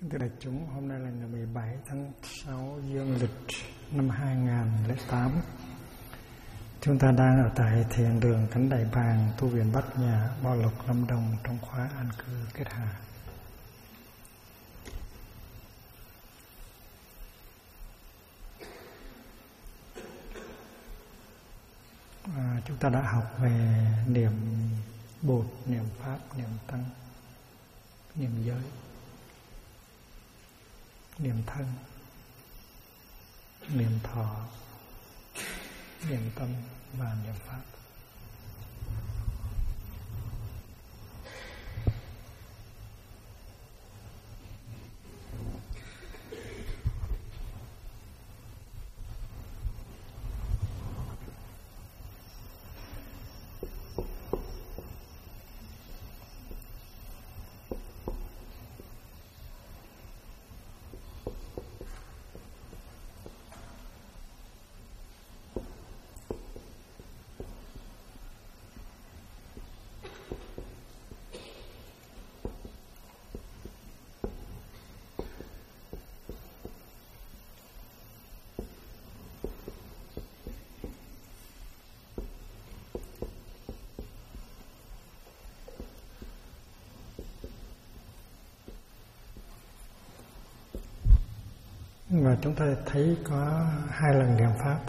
Thưa đại chúng, hôm nay là ngày 17 tháng 6 dương lịch năm 2008. Chúng ta đang ở tại thiền đường Cánh Đại Bàng, tu viện Bát Nhã, Bảo Lộc, Lâm Đồng trong khóa an cư kết hạ. Chúng ta đã học về niệm Bụt, niệm Pháp, niệm Tăng, niệm giới, niệm thân, niệm thọ, niệm tâm và niệm pháp. Và chúng ta thấy có 2 lần niệm Pháp.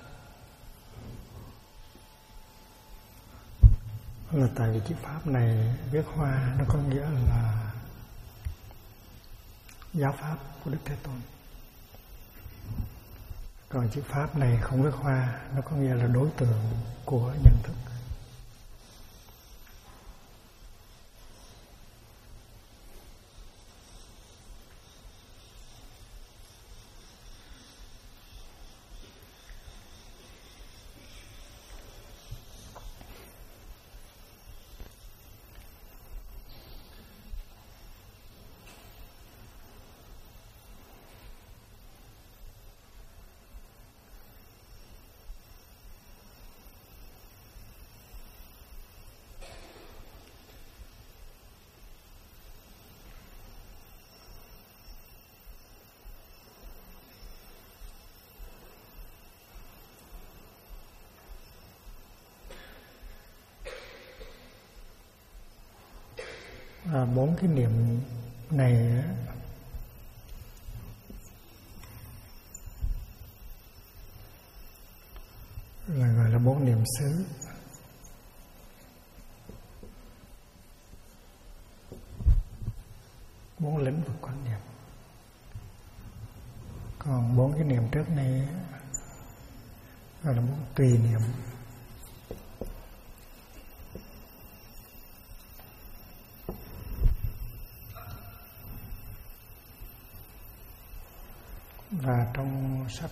Là tại vì chữ Pháp này viết hoa nó có nghĩa là giáo Pháp của Đức Thế Tôn. Còn chữ Pháp này không viết hoa, nó có nghĩa là đối tượng của nhận thức. Và 4 cái niệm này là gọi là 4 niệm xứ. Bốn lĩnh vực quan niệm. Còn 4 cái niệm trước này gọi là 4 tùy niệm. Và trong sách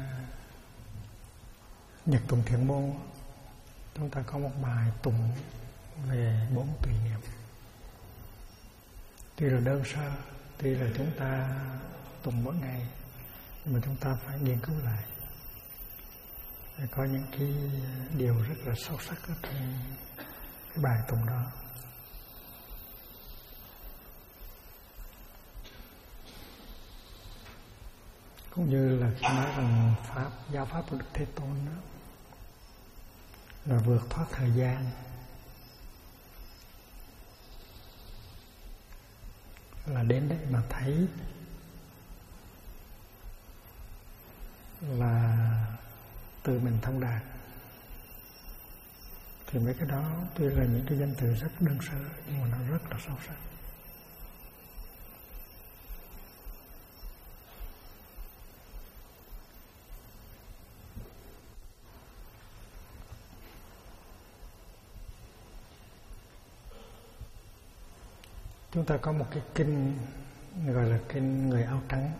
Nhật Tụng Thiện Môn, chúng ta có một bài tụng về 4 tùy niệm. Tuy là đơn sơ, tuy là chúng ta tụng mỗi ngày, nhưng mà chúng ta phải nghiên cứu lại. Có những cái điều rất là sâu sắc ở trong cái bài tụng đó. Cũng như là khi nói rằng Pháp, giáo Pháp của Đức Thế Tôn đó là vượt thoát thời gian, là đến đấy mà thấy là tự mình thông đạt. Thì mấy cái đó tuy là những cái danh từ rất đơn sơ nhưng mà nó rất là sâu sắc. Chúng ta có một cái kinh gọi là kinh người áo trắng.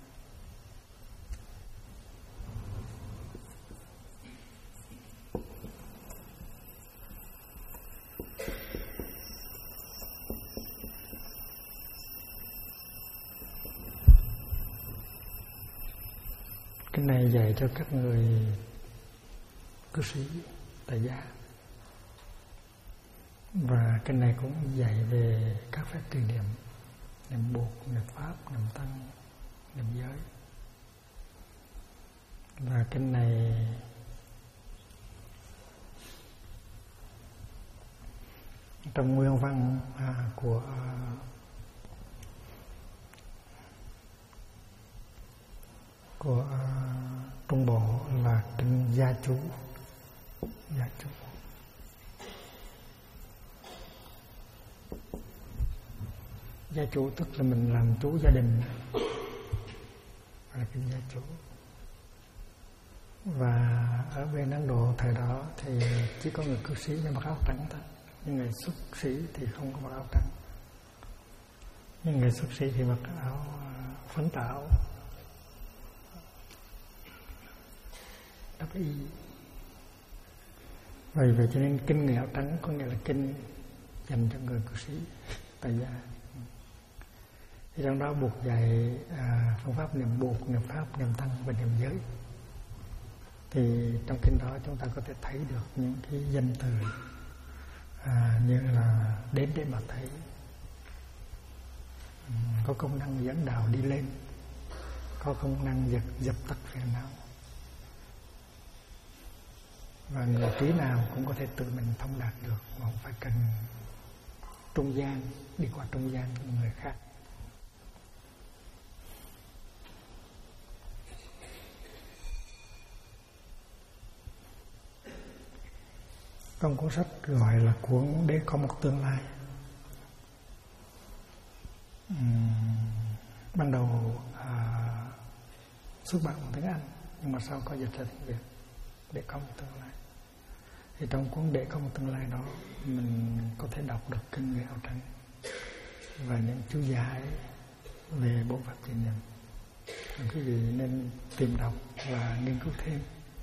Cái này dạy cho các người cư sĩ, tại gia. Và cái này cũng dạy về các phép tùy niệm, niệm Bụt, niệm Pháp, niệm kinh này trong nguyên văn của Trung Bộ là kinh gia chú. Gia chủ tức là mình làm chủ gia đình, là kinh gia chủ. Và ở bên Ấn Độ thời đó thì chỉ có người cư sĩ mới mặc áo trắng thôi, nhưng người xuất sĩ thì không có mặc áo trắng. Nhưng người xuất sĩ thì mặc áo phấn tảo, đắp y. Vậy vậy cho nên kinh người áo trắng có nghĩa là kinh dành cho người cư sĩ tại gia. Thì trong đó buộc dạy phương pháp niệm buộc, niệm pháp, niệm tăng và niệm giới. Thì trong kinh đó chúng ta có thể thấy được những cái danh từ như là đến để mà thấy, có công năng dẫn đạo đi lên, có công năng dập tắt phiền não. Và người trí nào cũng có thể tự mình thông đạt được, mà không phải cần trung gian, đi qua trung gian của người khác. Trong cuốn sách gọi là cuốn Để Có Một Tương Lai. Ban đầu xuất bản bằng tiếng Anh, nhưng mà sau có dịch ra tiếng Việt, Để Có Một Tương Lai. Thì trong cuốn Để Có Một Tương Lai đó, mình có thể đọc được kinh người áo trắng và những chú giải về bộ pháp thiền định. Quý vị nên tìm đọc và nghiên cứu thêm.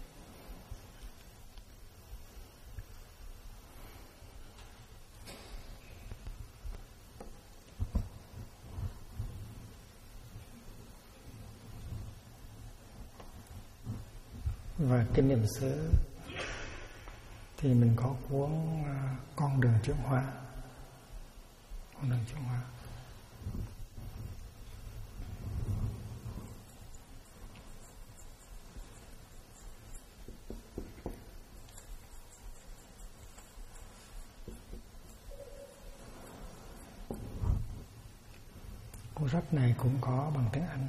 Và kinh niệm xứ thì mình có cuốn Con Đường Chuyển Hóa. Con Đường Chuyển Hóa. Cuốn sách này cũng có bằng tiếng Anh,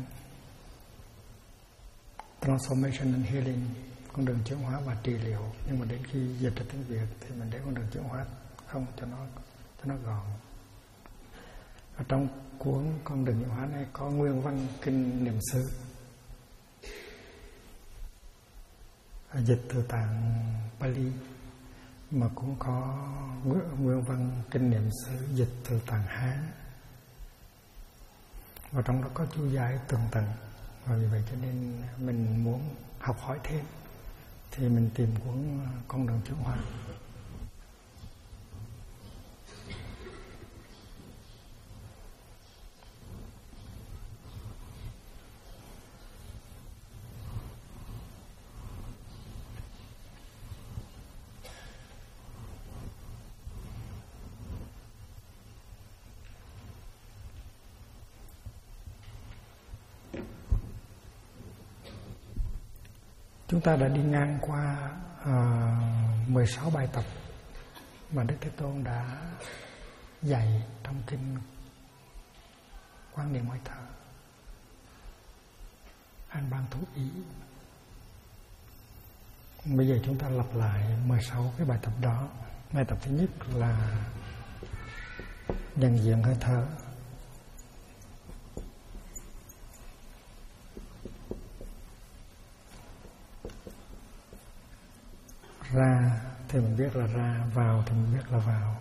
Transformation and Healing, con đường chuyển hóa và trị liệu. Nhưng mà đến khi dịch ra tiếng Việt thì mình để con đường chuyển hóa không, cho nó gọn. Ở trong cuốn Con Đường Chuyển Hóa này có nguyên văn kinh niệm xứ, dịch từ tạng Pali, mà cũng có nguyên văn kinh niệm xứ dịch từ tạng Hán, và trong đó có chú giải tường tận. Và vì vậy cho nên mình muốn học hỏi thêm thì mình tìm cuốn Con Đường Chuyển Hóa. Chúng ta đã đi ngang qua 16 bài tập mà Đức Thế Tôn đã dạy trong kinh Quán Niệm Hơi Thở, An Ban Thú Ý. Bây giờ chúng ta lặp lại 16 cái bài tập đó. Bài tập thứ nhất là nhận diện hơi thở. Ra thì mình biết là ra, vào thì mình biết là vào.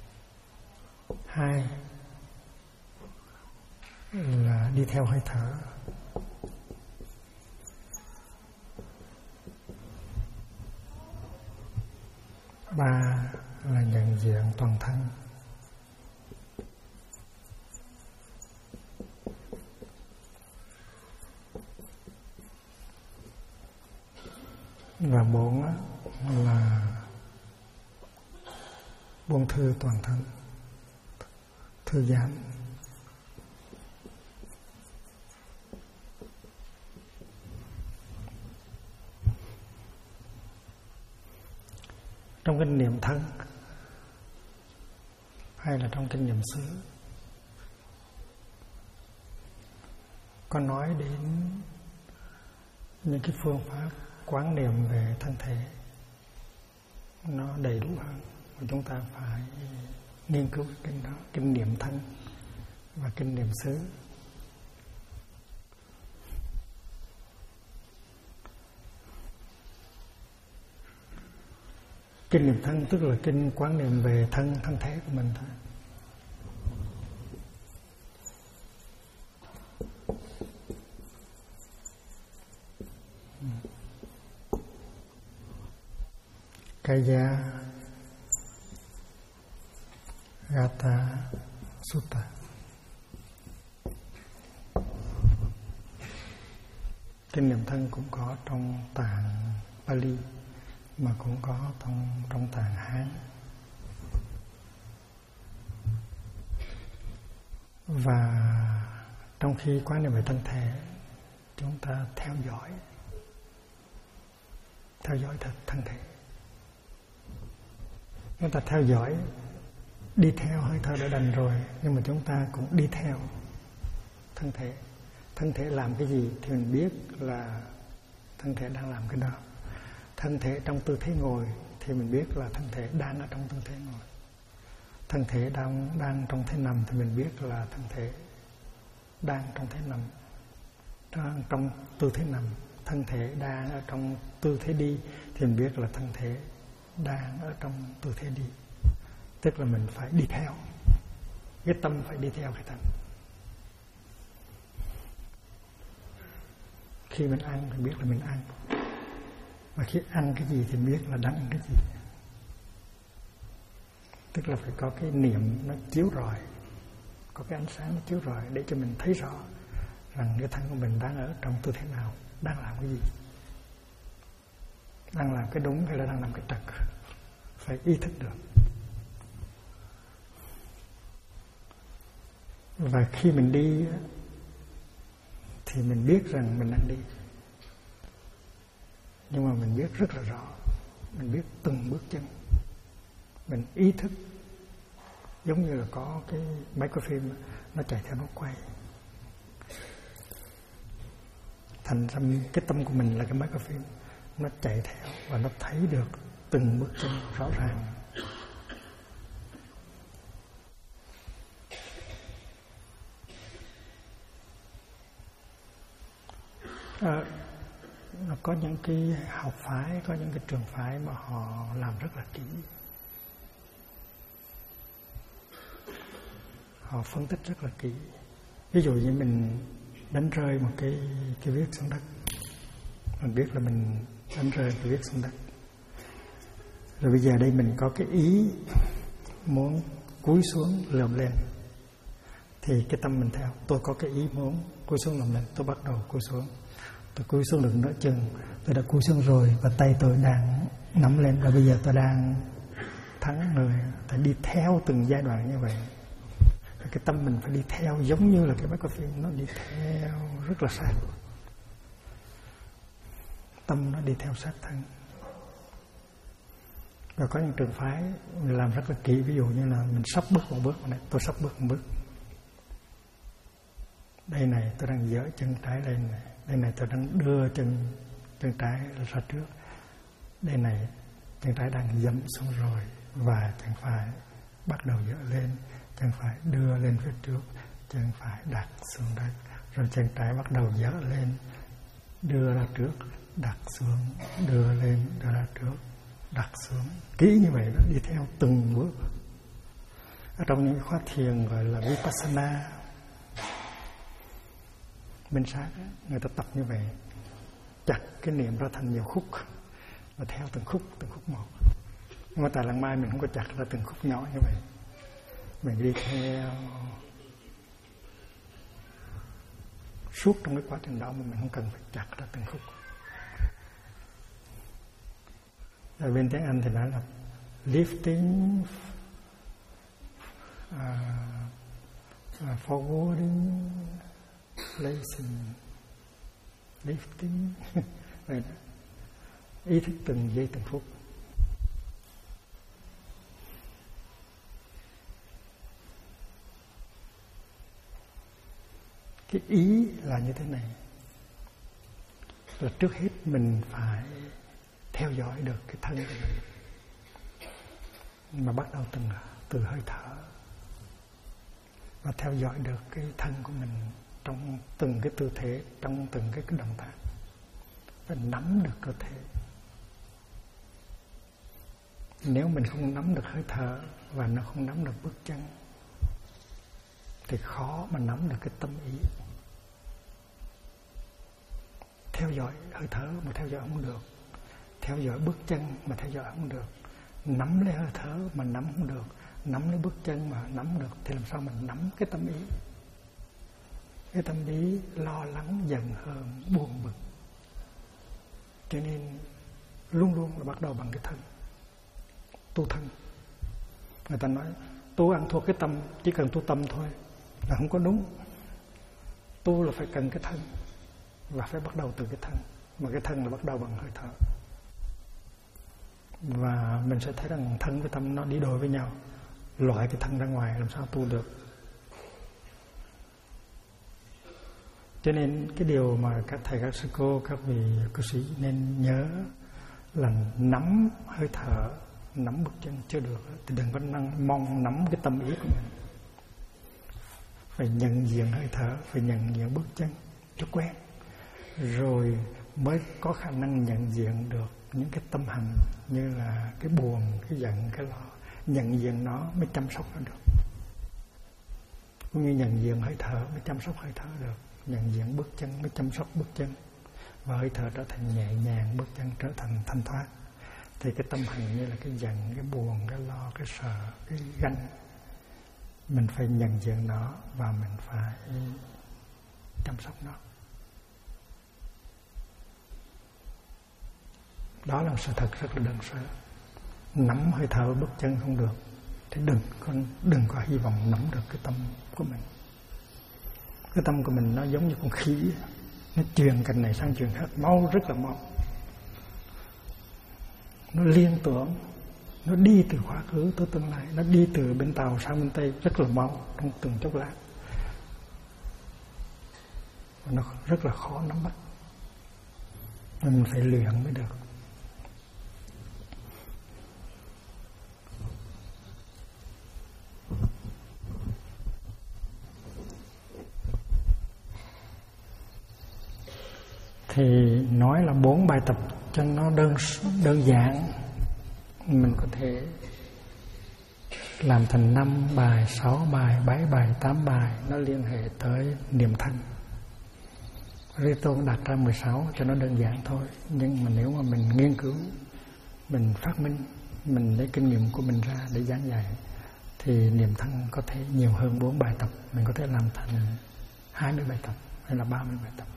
2 là đi theo hơi thở. 3 là nhận diện toàn thân. 4 là buông thư toàn thân, thư giãn. 5 trong kinh niệm thân hay là trong kinh niệm xứ có nói đến những cái phương pháp quán niệm về thân thể nó đầy đủ hơn, và chúng ta phải nghiên cứu cái kinh đó, kinh niệm thân và kinh niệm xứ. Kinh niệm thân tức là kinh quán niệm về thân thể của mình thôi. Kaya Gata Sutta. Kinh niệm thân cũng có trong tạng Pali mà cũng có trong tạng Hán. Và trong khi quán niệm về thân thể, chúng ta theo dõi thân thể. Chúng ta theo dõi, đi theo hơi thở đã đành rồi, nhưng mà chúng ta cũng đi theo thân thể. Thân thể làm cái gì thì mình biết là thân thể đang làm cái đó. Thân thể trong tư thế ngồi thì mình biết là thân thể đang ở trong tư thế ngồi. Thân thể đang trong thế nằm thì mình biết là thân thể đang trong thế nằm, đang trong tư thế nằm. Thân thể đang ở trong tư thế đi thì mình biết là thân thể đang ở trong tư thế đi. Tức là mình phải đi theo, cái tâm phải đi theo cái thân. Khi mình ăn thì biết là mình ăn, và khi ăn cái gì thì biết là đang ăn cái gì. Tức là phải có cái niệm nó chiếu rọi, có cái ánh sáng nó chiếu rọi để cho mình thấy rõ rằng cái thân của mình đang ở trong tư thế nào, đang làm cái gì, đang làm cái đúng hay là đang làm cái trật. Phải ý thức được. Và khi mình đi thì mình biết rằng mình đang đi, nhưng mà mình biết rất là rõ, mình biết từng bước chân, mình ý thức. Giống như là có cái máy quay phim nó chạy theo nó quay, thành ra cái tâm của mình là cái máy quay phim, nó chạy theo và nó thấy được từng bước chân rõ ràng. Nó có những cái học phái, có những cái trường phái mà họ làm rất là kỹ. Họ phân tích rất là kỹ. Ví dụ như mình đánh rơi một cái viết xuống đất, mình biết là mình đánh rơi cái viết xuống đất. Rồi bây giờ đây mình có cái ý muốn cúi xuống lượm lên, thì cái tâm mình theo. Tôi có cái ý muốn cúi xuống lượm lên, tôi bắt đầu cúi xuống. Tôi cúi xuống được nửa chừng, tôi đã cúi xuống rồi, và tay tôi đang nắm lên, và bây giờ tôi đang thắng người. Phải đi theo từng giai đoạn như vậy. Cái tâm mình phải đi theo, giống như là cái máy quay phim, nó đi theo rất là sát. Tâm nó đi theo sát thân. Và có những trường phái mình làm rất là kỹ. Ví dụ như là mình sắp bước một bước, tôi sắp bước một bước. Đây này, tôi đang giở chân trái lên này. Đây này, tôi đang đưa chân trái ra trước. Đây này, chân trái đang dẫm xuống rồi, và chân phải bắt đầu dở lên, chân phải đưa lên phía trước, chân phải đặt xuống đất, rồi chân trái bắt đầu dở lên, đưa ra trước, đặt xuống, đưa lên, đưa ra trước, đặt xuống. Kỹ như vậy đó, đi theo từng bước. Ở trong những khóa thiền gọi là Vipassana, minh sát, người ta tập như vậy, chặt cái niệm ra thành nhiều khúc, và theo từng khúc một. Nhưng mà tại Làng Mai mình không có chặt ra từng khúc nhỏ như vậy. Mình đi theo suốt trong cái quá trình đó, mà mình không cần phải chặt ra từng khúc. Ở bên tiếng Anh thì nói là lifting, forwarding, placing, lifting. Ý thức từng giây từng phút. Cái ý là như thế này, là trước hết mình phải theo dõi được cái thân của mình, mà bắt đầu từ hơi thở, và theo dõi được cái thân của mình trong từng cái tư thế, trong từng cái động tác, và nắm được cơ thể. Nếu mình không nắm được hơi thở và nó không nắm được bước chân thì khó mà nắm được cái tâm ý. Theo dõi hơi thở mà theo dõi không được, theo dõi bước chân mà theo dõi không được, nắm lấy hơi thở mà nắm không được, nắm lấy bước chân mà nắm được, thì làm sao mình nắm cái tâm ý? Cái tâm ý lo lắng, giận hờn, buồn bực. Cho nên luôn luôn là bắt đầu bằng cái thân. Tu thân, người ta nói tu ăn thua cái tâm, chỉ cần tu tâm thôi là không có đúng. Tu là phải cần cái thân, và phải bắt đầu từ cái thân, mà cái thân là bắt đầu bằng hơi thở. Và mình sẽ thấy rằng thân với tâm nó đi đôi với nhau. Loại cái thân ra ngoài làm sao tu được. Cho nên cái điều mà các thầy, các sư cô, các vị cư sĩ nên nhớ là nắm hơi thở, nắm bước chân chưa được thì đừng có mong nắm cái tâm ý của mình. Phải nhận diện hơi thở, phải nhận diện bước chân cho quen, rồi mới có khả năng nhận diện được những cái tâm hành như là cái buồn, cái giận, cái lo. Nhận diện nó mới chăm sóc nó được. Cũng như nhận diện hơi thở mới chăm sóc hơi thở được, nhận diện bước chân mới chăm sóc bước chân, và hơi thở trở thành nhẹ nhàng, bước chân trở thành thanh thoát. Thì cái tâm hành như là cái giận, cái buồn, cái lo, cái sợ, cái ganh, mình phải nhận diện nó và mình phải chăm sóc nó. Đó là sự thật rất là đơn sơ. Nắm hơi thở bước chân không được thì đừng có hy vọng nắm được cái tâm của mình. Cái tâm của mình nó giống như con khỉ, nó truyền cành này sang truyền khác mau, rất là mau. Nó liên tưởng, nó đi từ quá khứ tới tương lai, nó đi từ bên Tàu sang bên Tây rất là mau trong từng chốc lát. Nó rất là khó nắm bắt, nên mình phải luyện mới được. Thì nói là 4 bài tập cho nó đơn giản, mình có thể làm thành 5 bài, 6 bài, 7 bài, 8 bài. Nó liên hệ tới niệm thanh. Riton đặt ra 16 cho nó đơn giản thôi. Nhưng mà nếu mà mình nghiên cứu, mình phát minh, mình lấy kinh nghiệm của mình ra để giảng dạy, thì niệm thanh có thể nhiều hơn 4 bài tập. Mình có thể làm thành 20 bài tập hay là 30 bài tập.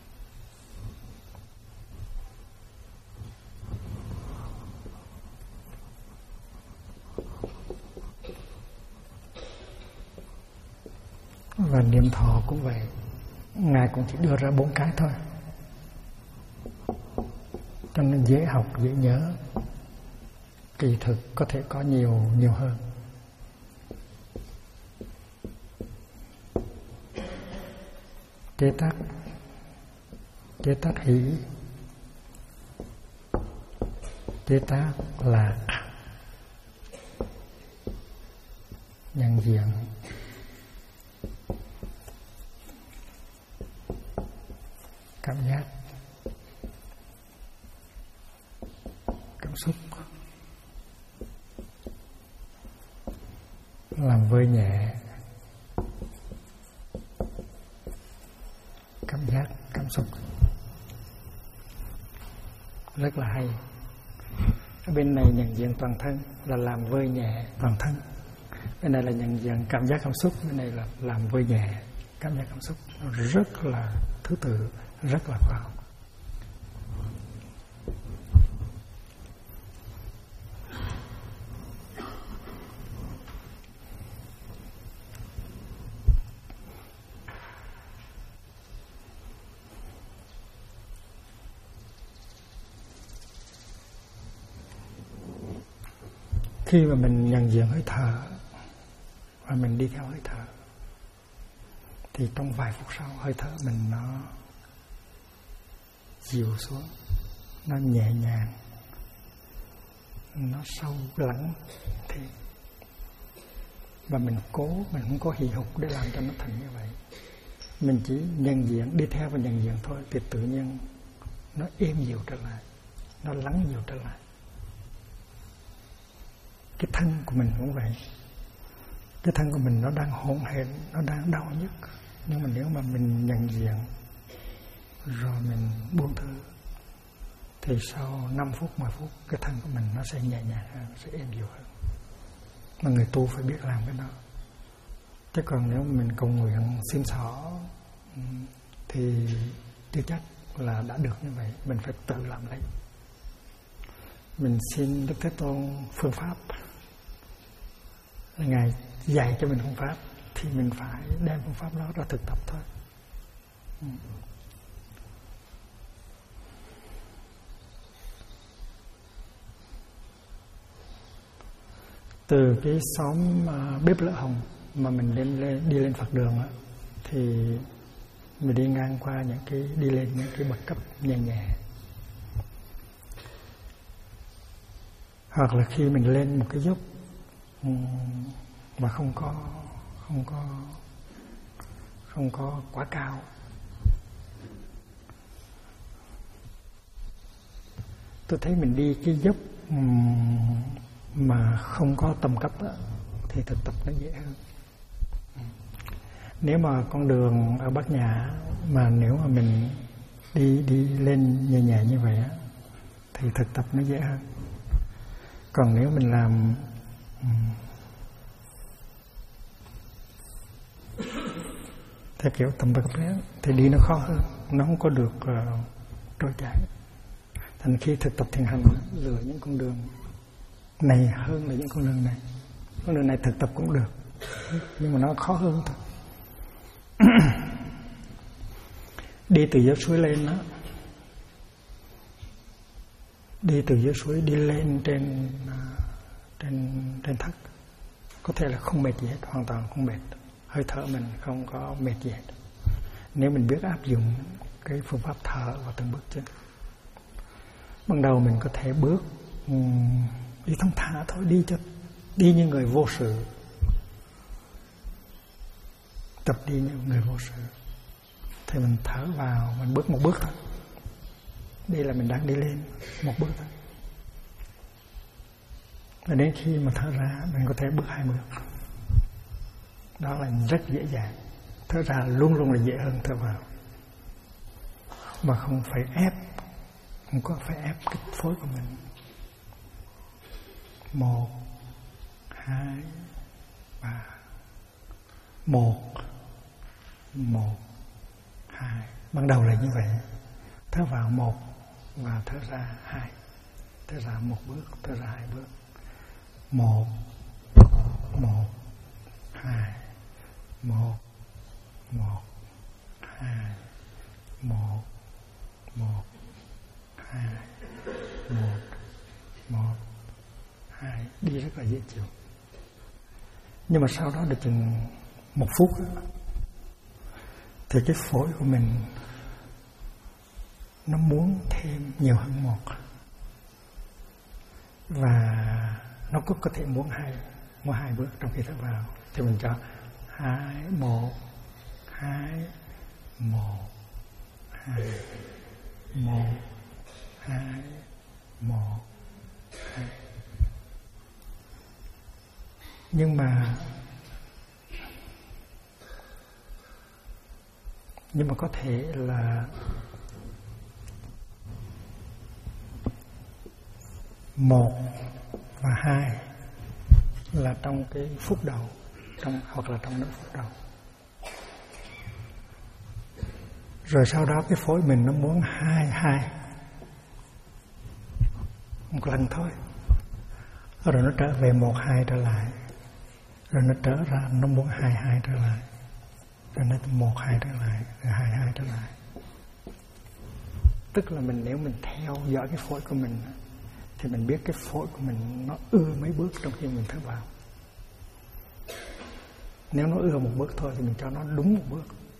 Và niệm thọ cũng vậy. Ngài cũng chỉ đưa ra 4 cái thôi, cho nên dễ học, dễ nhớ. Kỳ thực có thể có nhiều hơn. Chế tác hỷ, chế tác lạc, nhận diện, cảm giác, cảm xúc, làm vơi nhẹ cảm giác, cảm xúc. Rất là hay. Ở bên này nhận diện toàn thân là làm vơi nhẹ toàn thân, bên này là nhận diện cảm giác cảm xúc, bên này là làm vơi nhẹ cảm giác cảm xúc. Rất là thứ tự, rất là khoa học. Khi mà mình nhận diện hơi thở và mình đi theo hơi thở thì trong vài phút sau hơi thở mình nó dịu xuống, nó nhẹ nhàng, nó sâu lắng thì và mình không có hì hục để làm cho nó thành như vậy. Mình chỉ nhận diện, đi theo và nhận diện thôi, thì tự nhiên nó êm dịu trở lại, nó lắng dịu trở lại. Cái thân của mình cũng vậy. Cái thân của mình nó đang hỗn hển, nó đang đau nhức, nhưng mà nếu mà mình nhận diện rồi mình buông thư thì sau 5 phút, 10 phút cái thân của mình nó sẽ nhẹ nhàng hơn, sẽ êm dịu hơn. Mà người tu phải biết làm cái đó. Chứ còn nếu mình cầu nguyện xin xỏ thì chưa chắc là đã được như vậy. Mình phải tự làm lấy. Mình xin Đức Thế Tôn phương pháp, Ngài dạy cho mình phương pháp thì mình phải đem phương pháp đó ra thực tập thôi. Từ cái xóm Bếp Lỡ Hồng mà mình đi lên Phật đường á, thì mình đi ngang qua đi lên những cái bậc cấp nhẹ nhẹ. Hoặc là khi mình lên một cái dốc mà không có quá cao, tôi thấy mình đi cái dốc mà không có tầm cấp á, thì thực tập nó dễ hơn. Nếu mà con đường ở Bát Nhã mà nếu mà mình đi lên nhẹ nhẹ như vậy á, thì thực tập nó dễ hơn. Còn nếu mình làm theo kiểu tầm cấp thì đi nó khó hơn, nó không có được trôi chảy. Thành khi thực tập thiền hành lựa những con đường này hơn là những con đường này. Con đường này thực tập cũng được, nhưng mà nó khó hơn thôi. Đi từ dưới suối lên đó, đi từ dưới suối đi lên trên thất, có thể là không mệt gì hết, hoàn toàn không mệt, hơi thở mình không có mệt gì hết. Nếu mình biết áp dụng cái phương pháp thở vào từng bước chân. Ban đầu mình có thể bước đi thong thả thôi, đi như người vô sự, tập đi như người vô sự. Thì mình thở vào, mình bước một bước thôi. Đây là mình đang đi lên một bước thôi. Và đến khi mà thở ra, mình có thể bước 2 bước. Đó là rất dễ dàng. Thở ra luôn luôn là dễ hơn thở vào. Mà không phải ép, không có phải ép cái phổi của mình. 1, 2, 3. 1, 2. Ban đầu là như vậy. Thở vào 1 và thở ra 2. Thở ra 1 bước, thở ra 2 bước. 1, 2, 1, 2, 1, 2, 1, 2. Đi rất là dễ chịu. Nhưng mà sau đó được chừng 1 phút thì cái phổi của mình nó muốn thêm nhiều hơn 1, và nó có thể muốn 2 bước trong khi thở vào. Thì mình cho 2, 1, 2, 1, 2, 1, 2, 1, 2. Nhưng mà có thể là 1 và 2 là trong cái phút đầu, hoặc là trong 5 phút đầu. Rồi sau đó cái phổi mình nó muốn 2 một lần thôi. Rồi nó trở về 1, 2 trở lại. Rồi nó trở ra nó muốn 2 trở lại. Rồi nó 1, 2 trở lại, rồi 2 trở lại. Tức là nếu mình theo dõi cái phổi của mình thì mình biết cái phổi của mình nó ưa mấy bước trong khi mình thở vào. Nếu nó ưa 1 bước thôi thì mình cho nó đúng 1 bước.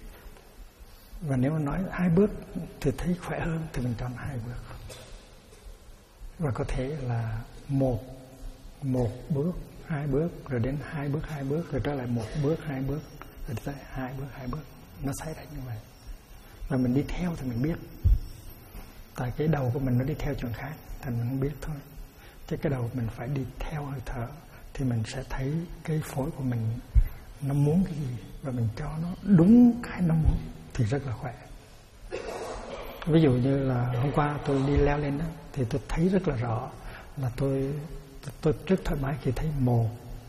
Và nếu nói 2 bước thì thấy khỏe hơn thì mình chọn 2 bước. Và có thể là một bước, 2 bước, rồi đến 2 bước, rồi trở lại 1 bước, 2 bước, rồi tới 2 bước. Nó xảy ra như vậy. Và mình đi theo thì mình biết. Tại cái đầu của mình nó đi theo chuyện khác, thành mình không biết thôi. Chứ cái đầu mình phải đi theo hơi thở thì mình sẽ thấy cái phổi của mình nó muốn cái gì và mình cho nó đúng cái nó muốn thì rất là khỏe. Ví dụ như là hôm qua tôi đi leo lên đó thì tôi thấy rất là rõ là tôi rất thoải mái khi thấy 1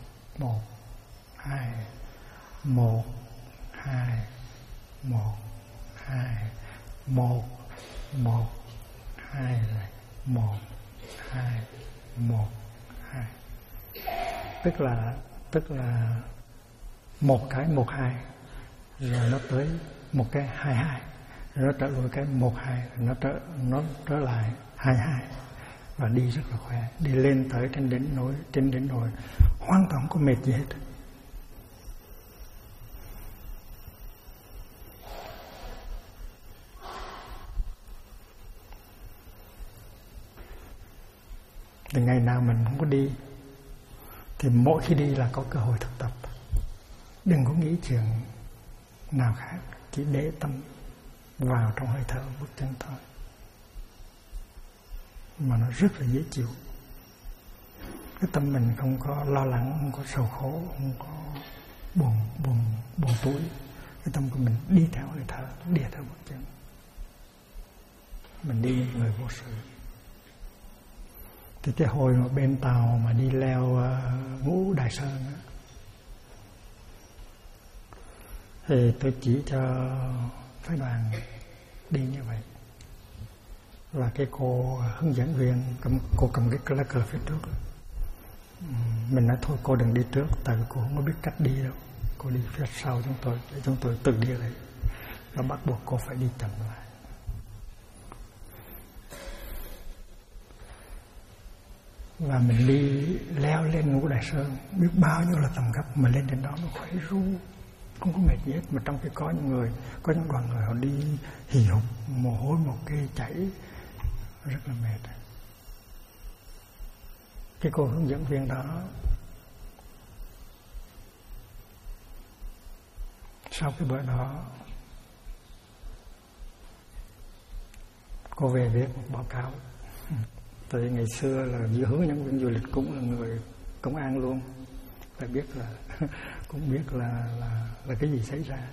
2 1 2 1 2 1 1 2 1 2 1 2. Tức là một cái 1 2 rồi nó tới một cái 2 2, rồi nó trở lại cái 1 2, nó trở lại 2 2 và đi rất là khỏe, đi lên tới trên đỉnh núi hoàn toàn không có mệt gì hết. Thì ngày nào mình không có đi thì mỗi khi đi là có cơ hội thực tập. Đừng có nghĩ chuyện nào khác, chỉ để tâm vào trong hơi thở bước chân thôi, mà nó rất là dễ chịu. Cái tâm mình không có lo lắng, không có sầu khổ, không có buồn tủi. Cái tâm của mình đi theo hơi thở, đi theo bước chân. Mình đi người vô sự. Thì cái hồi mà bên tàu mà đi leo Ngũ Đại Sơn á, thì tôi chỉ cho phái đoàn đi như vậy. Và cái cô hướng dẫn viên cô cầm cái lá cờ phía trước. Mình nói thôi cô đừng đi trước, tại vì cô không có biết cách đi đâu. Cô đi phía sau chúng tôi, để chúng tôi tự đi lại. Nó bắt buộc cô phải đi chậm lại. Và mình đi leo lên Ngũ Đại Sơn, biết bao nhiêu là tầm gấp, mà lên đến đó nó khỏe ru, không có mệt gì hết. Mà trong khi có những đoàn người họ đi hì hục, mồ hôi một cái chảy rất là mệt. Cái cô hướng dẫn viên đó sau cái bữa đó cô về viết một báo cáo. Tại vì ngày xưa là hướng dẫn viên du lịch cũng là người công an luôn, phải biết là cũng biết là cái gì xảy ra.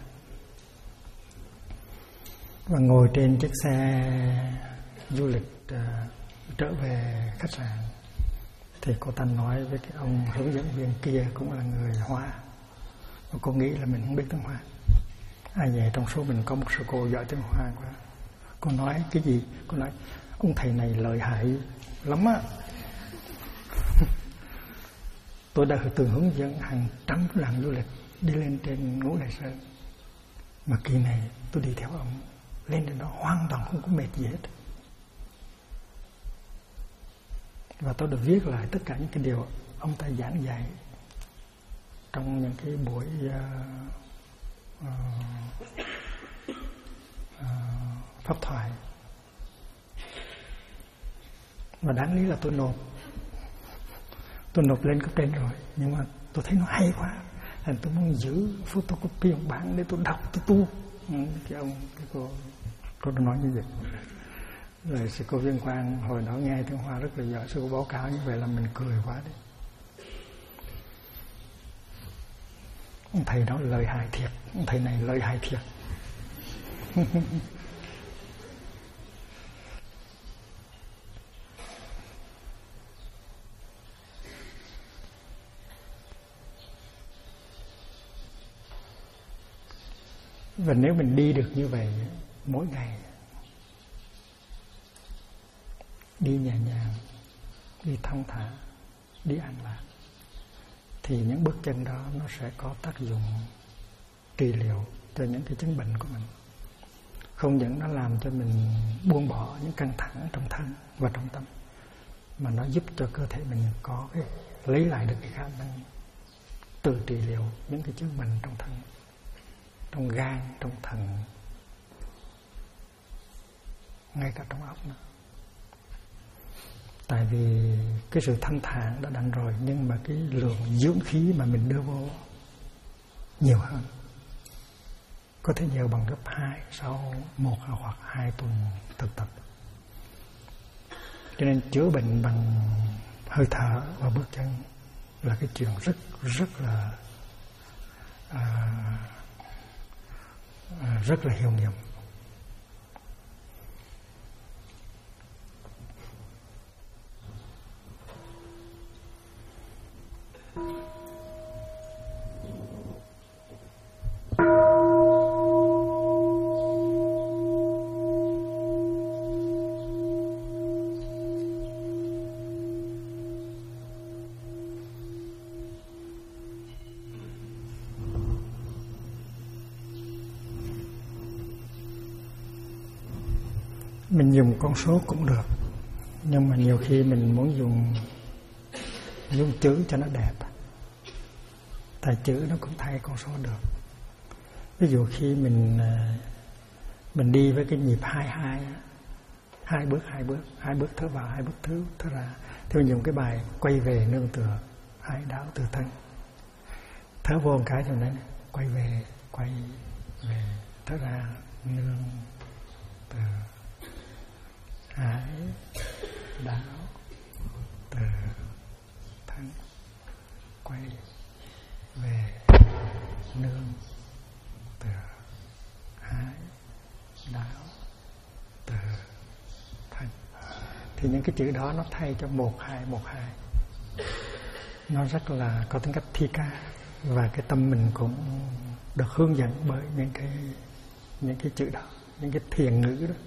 Và ngồi trên chiếc xe du lịch trở về khách sạn thì cô ta nói với cái ông hướng dẫn viên kia cũng là người Hoa, và cô nghĩ là mình không biết tiếng Hoa. Ai về trong số mình có một sư cô giỏi tiếng Hoa quá. Cô nói cái gì? Cô nói ông thầy này lợi hại lắm á. Tôi đã từng hướng dẫn hàng trăm đoàn du lịch đi lên trên Ngũ Đại Sơn, mà kỳ này tôi đi theo ông lên đến đó hoàn toàn không có mệt gì hết. Và tôi đã viết lại tất cả những cái điều ông ta giảng dạy trong những cái buổi pháp thoại. Và đáng lý là tôi nộp lên cấp trên rồi, nhưng mà tôi thấy nó hay quá, nên tôi muốn giữ photocopy một bản để tôi đọc, tôi tu. Cái cô đã nói như vậy. Rồi sư cô Viên Quang hồi đó nghe tiếng Hoa rất là giỏi, sư cô báo cáo như vậy là mình cười quá đấy. Ông thầy đó lợi hại thiệt, ông thầy này lợi hại thiệt. Và nếu mình đi được như vậy mỗi ngày, đi nhẹ nhàng, đi thong thả, đi an lạc, thì những bước chân đó nó sẽ có tác dụng trị liệu cho những cái chứng bệnh của mình. Không những nó làm cho mình buông bỏ những căng thẳng trong thân và trong tâm, mà nó giúp cho cơ thể mình có cái lấy lại được cái khả năng tự trị liệu những cái chứng bệnh trong thân, trong gan, trong thận, ngay cả trong óc nữa. Tại vì cái sự thanh thản đã đành rồi, nhưng mà cái lượng dưỡng khí mà mình đưa vô nhiều hơn, có thể nhiều bằng gấp 2 sau 1 hoặc 2 tuần thực tập. Cho nên chữa bệnh bằng hơi thở và bước chân là cái chuyện rất là hiệu nghiệm. Mình dùng con số cũng được, nhưng mà nhiều khi mình muốn dùng chữ cho nó đẹp, tại chữ nó cũng thay con số được. Ví dụ khi mình đi với cái nhịp 22, 2 bước thở vào, 2 bước thở ra, thì mình dùng cái bài quay về nương tựa, hải đảo từ thân. Thở vô một cái thì mình nói quay về, thở ra nương tựa, hải đảo từ thân, quay về nương tựa, hải đảo từ thân. Thì những cái chữ đó nó thay cho 1-2. Nó rất là có tính cách thi ca, và cái tâm mình cũng được hướng dẫn bởi những cái chữ đó, những cái thiền ngữ đó.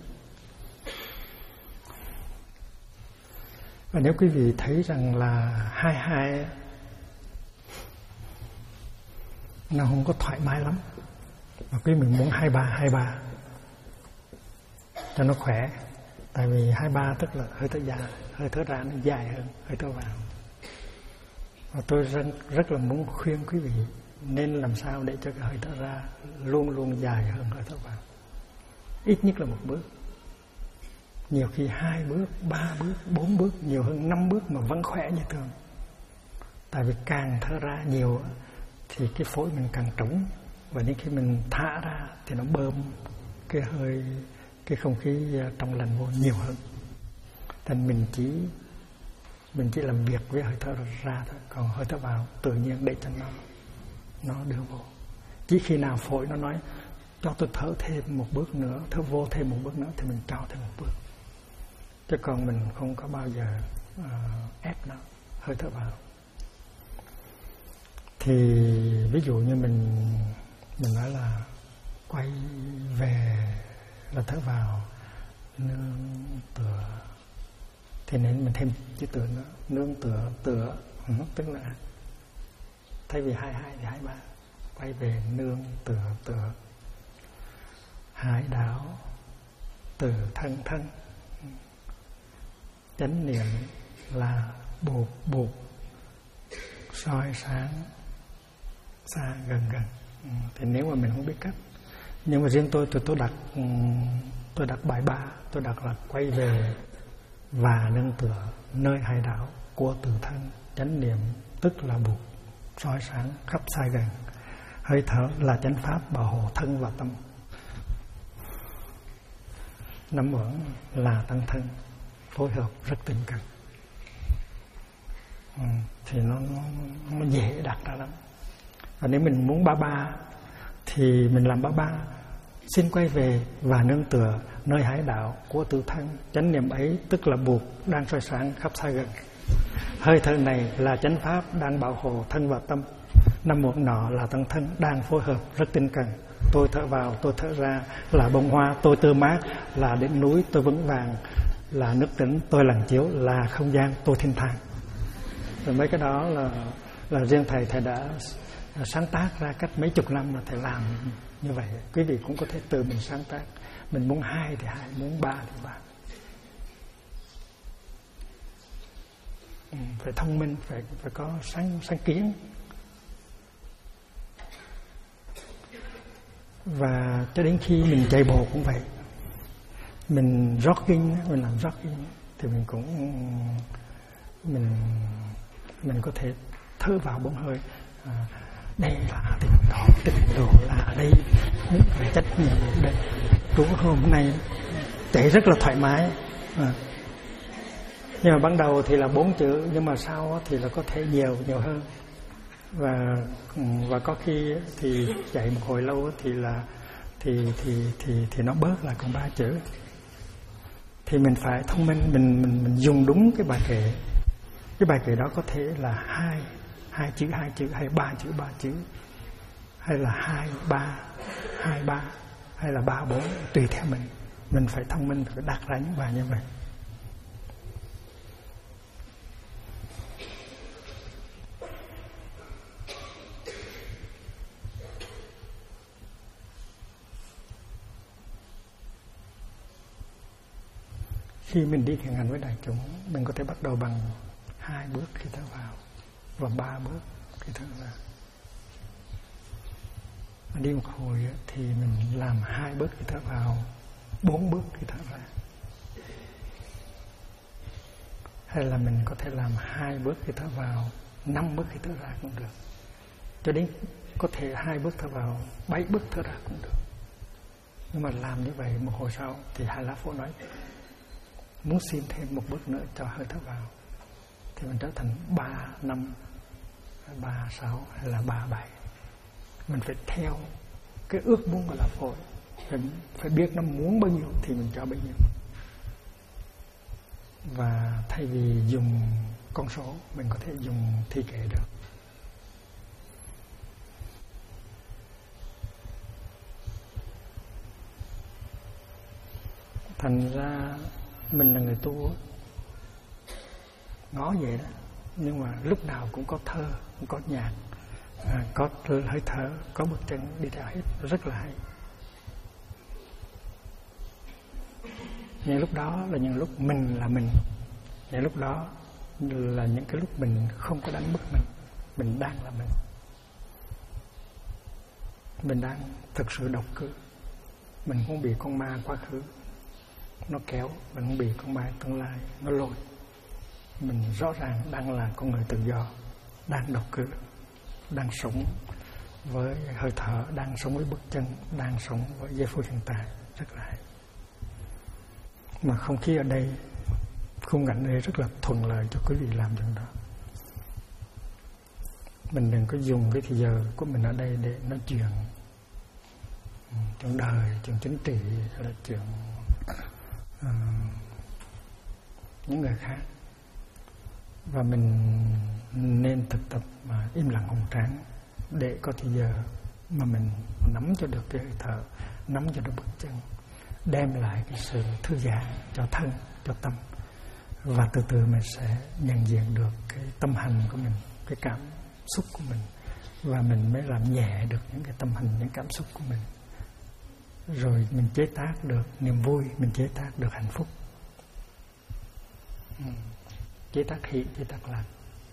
Và nếu quý vị thấy rằng là 22 nó không có thoải mái lắm, và quý mình muốn 23 cho nó khỏe. Tại vì 23 tức là hơi thở dài, hơi thở ra nó dài hơn hơi thở vào. Và tôi rất là muốn khuyên quý vị nên làm sao để cho cái hơi thở ra luôn luôn dài hơn hơi thở vào, ít nhất là 1 bước, nhiều khi 2 bước, 3 bước, 4 bước, nhiều hơn 5 bước mà vẫn khỏe như thường. Tại vì càng thở ra nhiều thì cái phổi mình càng trống, và đến khi mình thả ra thì nó bơm cái không khí trong lành vô nhiều hơn. Thành mình chỉ làm việc với hơi thở ra thôi, còn hơi thở vào tự nhiên để cho nó đưa vô. Chỉ khi nào phổi nó nói cho tôi thở thêm 1 bước nữa, thở vô thêm 1 bước nữa, thì mình cho thêm 1 bước. Chứ còn mình không có bao giờ ép nó hơi thở vào. Thì ví dụ như mình nói là quay về là thở vào nương tựa, thì nên mình thêm chữ tựa nữa, nương tựa, tức là thay vì 22 thì 23, quay về nương tựa, hải đảo từ thân, chánh niệm là buộc soi sáng xa gần. Thì nếu mà mình không biết cách, nhưng mà riêng tôi đặt bài 3, tôi đặt là quay về và nương tựa nơi hải đảo của từ thân, chánh niệm tức là buộc soi sáng khắp xa gần, hơi thở là chánh pháp bảo hộ thân và tâm, nắm vững là tăng thân, phối hợp rất tinh cần. Thì nó dễ đặt ra lắm. Và nếu mình muốn 33 thì mình làm 33, xin quay về và nương tựa nơi hải đạo của tự thân, chánh niệm ấy tức là buộc đang soi sáng khắp xa gần, hơi thở này là chánh pháp đang bảo hộ thân và tâm, năm một nọ là tăng thân đang phối hợp rất tinh cần. Tôi thở vào, tôi thở ra là bông hoa, tôi tươi mát là đỉnh núi, tôi vững vàng là nước tĩnh, tôi lặng chiếu là không gian, tôi thiên thang. Rồi mấy cái đó là riêng thầy đã sáng tác ra cách mấy chục năm mà thầy làm như vậy. Quý vị cũng có thể tự mình sáng tác. Mình muốn 2 thì 2, muốn 3 thì 3. Phải thông minh, phải có sáng kiến. Và cho đến khi mình chạy bộ cũng vậy. mình jogging, mình làm jogging thì mình cũng mình có thể thở vào 4 hơi. Đây là tịnh độ là ở đây, phải trách nhiệm ở đây. Đúng, hôm nay chạy rất là thoải mái. Nhưng mà ban đầu thì là 4 chữ, nhưng mà sau thì là có thể nhiều hơn. Và có khi thì chạy một hồi lâu thì là thì nó bớt lại còn 3 chữ. Thì mình phải thông minh, mình dùng đúng cái bài kệ. Cái bài kệ đó có thể là hai chữ hay 3 chữ, hay là 2 3 hay là 3 4, tùy theo mình. Mình phải thông minh, phải đặt ra những bài như vậy. Khi mình đi thiền hành với đại chúng, mình có thể bắt đầu bằng 2 bước khi thở vào và 3 bước khi thở ra. Đi một hồi thì mình làm 2 bước khi thở vào, 4 bước khi thở ra. Hay là mình có thể làm 2 bước khi thở vào, 5 bước khi thở ra cũng được. Cho đến có thể 2 bước thở vào, 7 bước thở ra cũng được. Nhưng mà làm như vậy một hồi sau thì Hai Lá Phổ nói muốn xin thêm 1 bước nữa cho hơi thở vào thì mình trở thành 3 5 3 6 hay là 3 7. Mình phải theo cái ước muốn của Lá Phổ, phải biết nó muốn bao nhiêu thì mình cho bấy nhiêu. Và thay vì dùng con số, mình có thể dùng thi kệ được. Thành ra mình là người tu ngó vậy đó, nhưng mà lúc nào cũng có thơ, cũng có nhạc, có hơi thở, có bước chân đi theo hết, rất là hay. Những lúc đó là những lúc mình là mình, những lúc đó là những cái lúc mình không có đánh mất mình đang là mình đang thực sự độc cư. Mình không bị con ma quá khứ nó kéo, mình không bị con ma tương lai nó lôi. Mình rõ ràng đang là con người tự do, đang độc cư, đang sống với hơi thở, đang sống với bước chân, đang sống với giây phút hiện tại, rất là hay. Mà không khí ở đây, khung cảnh ở đây rất là thuận lợi cho quý vị làm chuyện đó. Mình đừng có dùng cái thời giờ của mình ở đây để nói chuyện đời, chuyện chính trị, hay là chuyện những người khác. Và mình nên thực tập mà im lặng hùng tráng để có thời giờ mà mình nắm cho được cái hơi thở, nắm cho được bước chân, đem lại cái sự thư giãn cho thân, cho tâm. Và từ từ mình sẽ nhận diện được cái tâm hành của mình, cái cảm xúc của mình, và mình mới làm nhẹ được những cái tâm hành, những cảm xúc của mình. Rồi mình chế tác được niềm vui, mình chế tác được hạnh phúc, chế tác hỷ, chế tác lạc.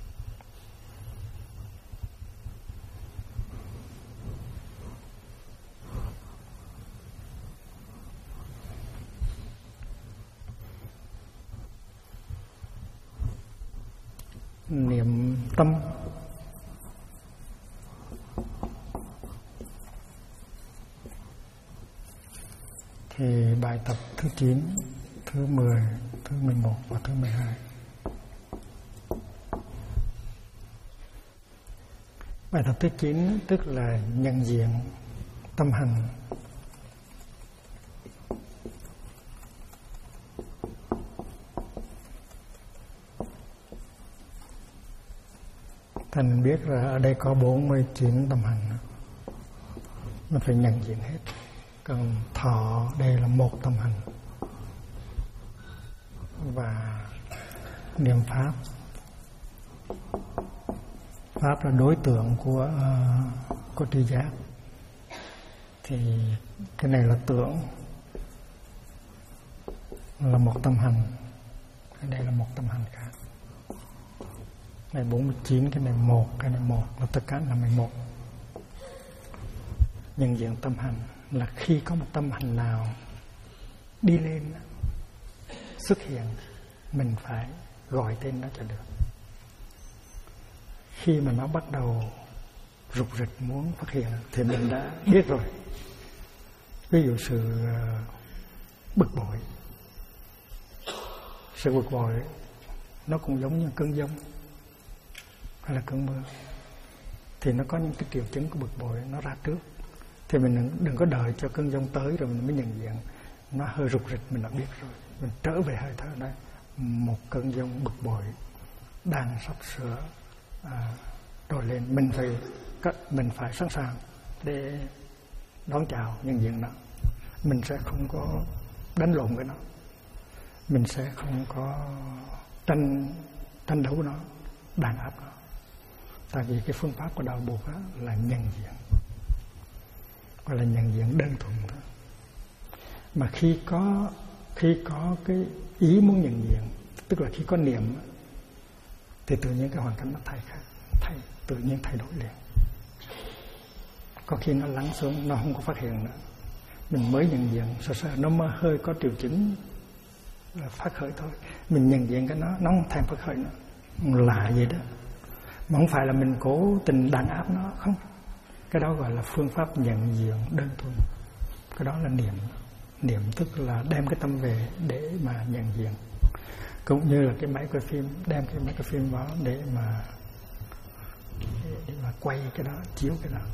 Niệm tâm thì bài tập thứ 9, thứ 10, thứ 11 và thứ 12. Bài tập thứ 9 tức là nhận diện tâm hành. Thành biết là ở đây có 49 tâm hành, mình phải nhận diện hết. Còn thọ đây là 1 tâm hành, và niệm pháp, pháp là đối tượng của tri giác, thì cái này là tưởng, là 1 tâm hành, đây là 1 tâm hành khác. Này 49, cái này 1, cái này 1, là tất cả là 11. Nhận diện tâm hành là khi có một tâm hành nào đi lên, xuất hiện, mình phải gọi tên nó cho được. Khi mà nó bắt đầu rục rịch muốn phát hiện thì mình đã biết rồi. Ví dụ sự bực bội. Sự bực bội nó cũng giống như cơn giông hay là cơn mưa. Thì nó có những cái triệu chứng của bực bội nó ra trước. Thì mình đừng có đợi cho cơn giông tới rồi mình mới nhận diện. Nó hơi rục rịch mình đã biết rồi. Mình trở về hơi thở đây. Một cơn giông bực bội đang sắp sửa trồi lên. Mình phải sẵn sàng để đón chào nhận diện nó. Mình sẽ không có đánh lộn với nó. Mình sẽ không có tranh đấu nó, đàn áp nó. Tại vì cái phương pháp của đạo Bụt là nhận diện, gọi là nhận diện đơn thuần thôi. Mà khi có cái ý muốn nhận diện, tức là khi có niệm, thì tự nhiên cái hoàn cảnh nó tự nhiên thay đổi liền. Có khi nó lắng xuống, nó không có phát hiện nữa, mình mới nhận diện sơ nó mới hơi có triệu chứng là phát khởi thôi. Mình nhận diện cái nó không thèm phát khởi nữa, lạ vậy đó. Mà không phải là mình cố tình đàn áp nó, không. Cái đó gọi là phương pháp nhận diện đơn thuần. Cái đó là niệm. Niệm tức là đem cái tâm về để mà nhận diện. Cũng như là cái máy quay phim, đem cái máy quay phim vào để mà quay cái đó, chiếu cái đó.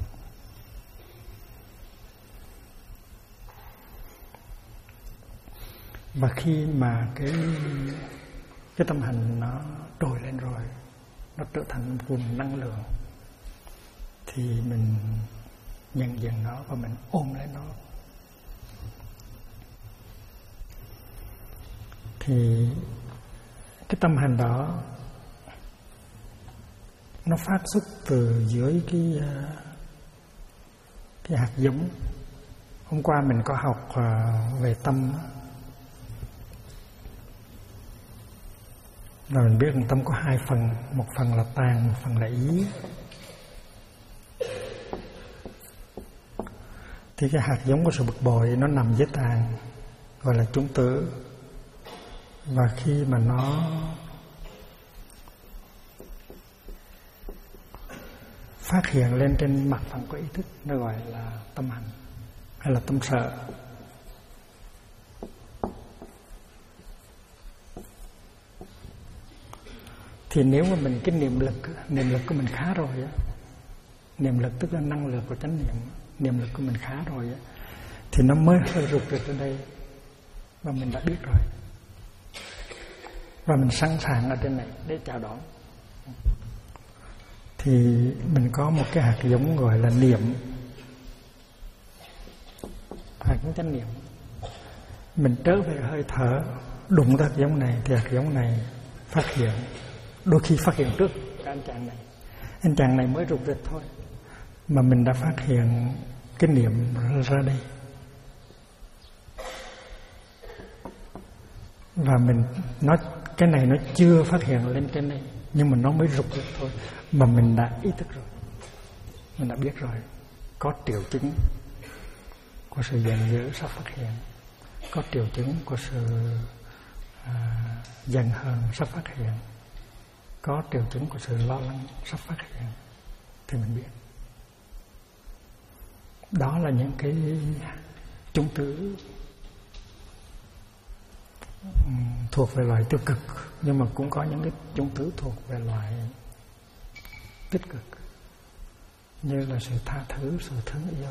Và khi mà cái tâm hành nó trồi lên rồi, nó trở thành một vùng năng lượng, thì mình nhận diện nó và mình ôm lấy nó. Thì cái tâm hành đó nó phát xuất từ dưới cái hạt giống. Hôm qua mình có học về tâm, rồi mình biết rằng tâm có hai phần, một phần là tàn, một phần là ý. Thì cái hạt giống của sự bực bội nó nằm dưới tàn, gọi là chủng tử. Và khi mà nó phát hiện lên trên mặt phẳng của ý thức, nó gọi là tâm hành hay là tâm sợ. Thì nếu mà mình cái niệm lực của mình khá rồi á, niệm lực tức là năng lượng của chánh niệm lực của mình khá rồi á, thì nó mới hơi rụt rịch ở đây và mình đã biết rồi. Và mình sẵn sàng ở trên này để chào đón. Thì mình có một cái hạt giống gọi là niệm, hạt giống chánh niệm. Mình trở về hơi thở, đụng tới hạt giống này thì hạt giống này phát hiện. Đôi khi phát hiện trước cái anh chàng này. Anh chàng này mới rụt rịch thôi, mà mình đã phát hiện cái niệm ra đây. Và cái này nó chưa phát hiện lên trên đây, nhưng mà nó mới rụt rịch thôi. Mà mình đã ý thức rồi, mình đã biết rồi. Có triệu chứng của sự giận dữ sắp phát hiện, có triệu chứng của sự giận hờn sắp phát hiện, có triệu chứng của sự lo lắng sắp phát hiện, thì mình biết. Đó là những cái chủng tử thuộc về loại tiêu cực, nhưng mà cũng có những cái chủng tử thuộc về loại tích cực, như là sự tha thứ, sự thương yêu,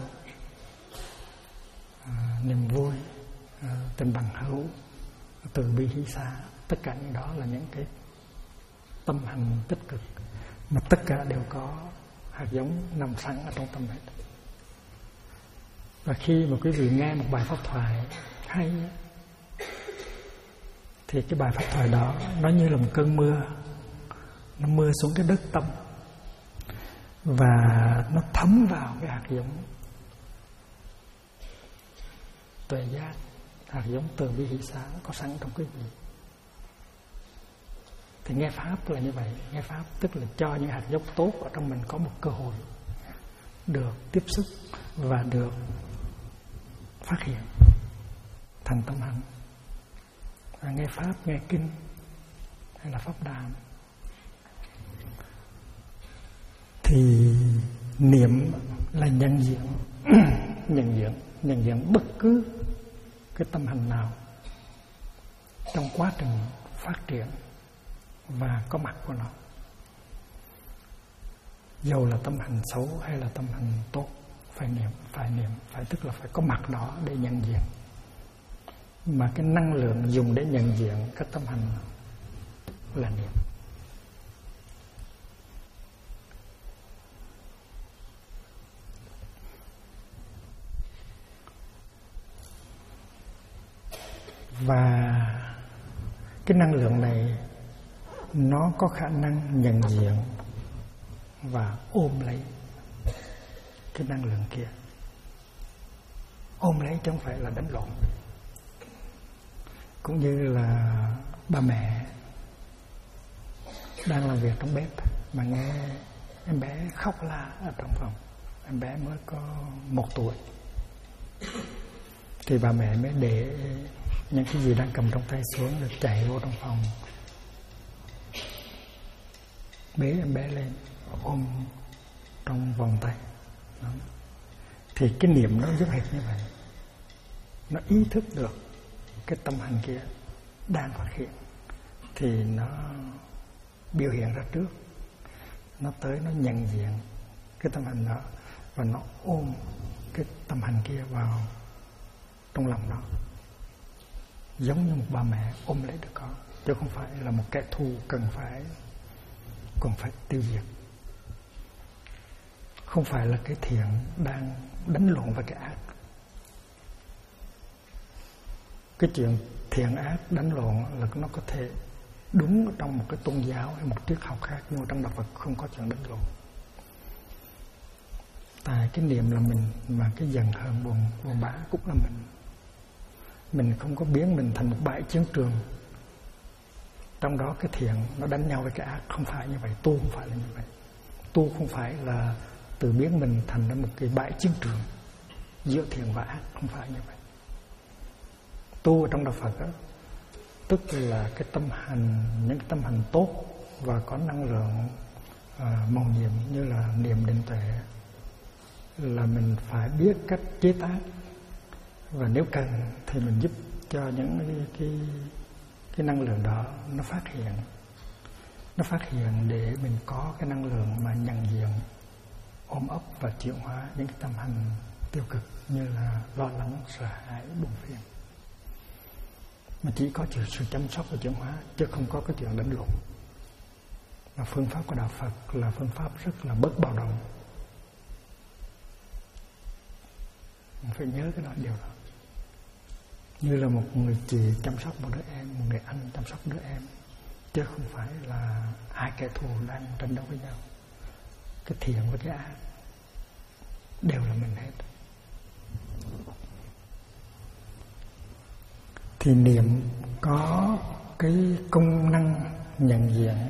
niềm vui, tình bằng hữu, từ bi hỷ xả. Tất cả những đó là những cái tâm hành tích cực, mà tất cả đều có hạt giống nằm sẵn ở trong tâm hết. Và khi mà quý vị nghe một bài pháp thoại hay, thì cái bài pháp thoại đó nó như là một cơn mưa, nó mưa xuống cái đất tâm, và nó thấm vào cái hạt giống tuệ giác, hạt giống từ bi hỷ xả có sẵn trong quý vị. Thì nghe pháp là như vậy. Nghe pháp tức là cho những hạt giống tốt ở trong mình có một cơ hội được tiếp xúc và được phát hiện. thành tâm hành. Và nghe pháp, nghe kinh hay là pháp đàm thì niệm là nhận diện nhận diện bất cứ cái tâm hành nào trong quá trình phát triển và có mặt của nó, dầu là tâm hành xấu hay là tâm hành tốt, phải tức là phải có mặt đó để nhận diện. Mà cái năng lượng dùng để nhận diện các tâm hành là niệm. Và cái năng lượng này nó có khả năng nhận diện và ôm lấy cái năng lượng kia. Ôm lấy chứ không phải là đánh lộn. Cũng như là bà mẹ đang làm việc trong bếp mà nghe em bé khóc la ở trong phòng. Em bé mới có 1 tuổi thì bà mẹ mới để những cái gì đang cầm trong tay xuống rồi chạy vô trong phòng, bế em bé lên, ôm trong vòng tay. Đó. Thì cái niệm nó giống hệt như vậy. Nó ý thức được cái tâm hành kia đang phát hiện thì nó biểu hiện ra trước. Nó tới nó nhận diện cái tâm hành đó và nó ôm cái tâm hành kia vào trong lòng nó, giống như một bà mẹ ôm lấy đứa con, chứ không phải là một kẻ thù cần phải tiêu diệt. Không phải là cái thiện đang đánh lộn với cái ác. Cái chuyện thiện ác đánh lộn là nó có thể đúng trong một cái tôn giáo hay một triết học khác, nhưng mà trong đạo Phật không có chuyện đánh lộn. Tại cái niệm là mình, mà cái giận hờn buồn bã cũng là mình. Mình không có biến mình thành một bãi chiến trường, trong đó cái thiện nó đánh nhau với cái ác. Không phải như vậy, tu không phải là như vậy. Tu không phải là từ biến mình thành ra một cái bãi chiến trường giữa thiện và ác, không phải như vậy. Tu ở trong đạo Phật đó, tức là cái tâm hành, những cái tâm hành tốt và có năng lượng màu nhiệm như là niệm định tuệ, là mình phải biết cách chế tác, và nếu cần thì mình giúp cho những cái năng lượng đó nó phát hiện để mình có cái năng lượng mà nhận diện, ôm ấp và chuyển hóa những cái tâm hành tiêu cực như là lo lắng, sợ hãi, buồn phiền. Mà chỉ có sự chăm sóc và chuyển hóa, chứ không có cái chuyện đánh lộn. Và phương pháp của đạo Phật là phương pháp rất là bớt bạo động. Mình phải nhớ cái điều đó. Như là một người chị chăm sóc một đứa em, một người anh chăm sóc đứa em, chứ không phải là hai kẻ thù đang tranh đấu với nhau. Cái thiện và cái ác đều là mình hết. Thì niệm có cái công năng nhận diện,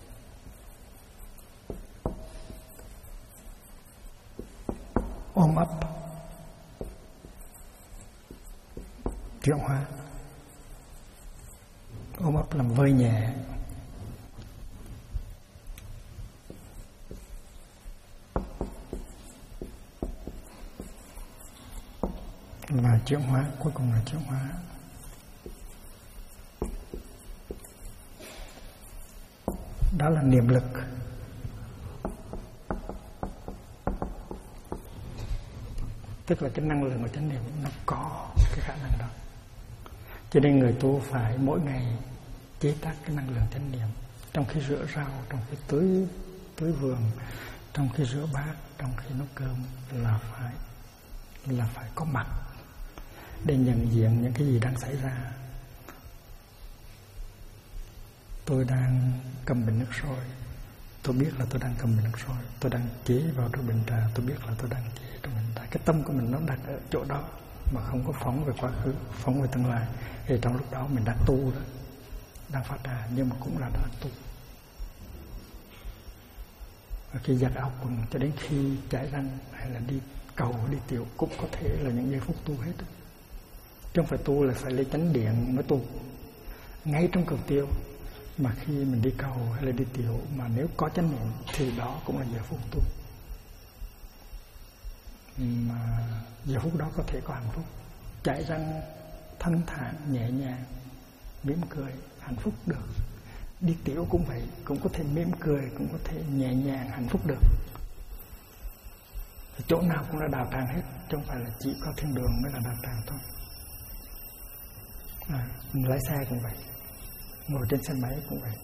ôm ấp, chuyển hóa. Ôm ấp làm vơi nhẹ, và chuyển hóa, cuối cùng là chuyển hóa. Đó là niệm lực. Tức là cái năng lượng của chánh niệm nó có cái khả năng đó. Cho nên người tu phải mỗi ngày chế tác cái năng lượng chánh niệm. Trong khi rửa rau, trong khi tưới vườn, trong khi rửa bát, trong khi nấu cơm là phải có mặt để nhận diện những cái gì đang xảy ra. Tôi đang cầm bình nước sôi, tôi biết là tôi đang cầm bình nước sôi. Tôi đang chế vào trong bình trà, tôi biết là tôi đang chế trong bình trà. Cái tâm của mình nó đặt ở chỗ đó, mà không có phóng về quá khứ, phóng về tương lai. Thì trong lúc đó mình đang tu đó, đang phát ra, nhưng mà cũng là đang tu. Và khi giặt áo quần cho đến khi chải răng hay là đi cầu, đi tiểu cũng có thể là những giây phút tu hết. Chứ không phải tu là phải lấy chánh điện mới tu. Ngay trong cầu tiêu, mà khi mình đi cầu hay là đi tiểu, mà nếu có chánh niệm thì đó cũng là giờ phút tu. Mà giờ phút đó có thể có hạnh phúc, chảy răng thanh thản nhẹ nhàng, mỉm cười, hạnh phúc được. Đi tiểu cũng vậy, cũng có thể mỉm cười, cũng có thể nhẹ nhàng, hạnh phúc được. Chỗ nào cũng là đạo tràng hết, chứ không phải là chỉ có thiên đường mới là đạo tràng thôi. Mình lái xe cũng vậy, ngồi trên xe máy cũng vậy.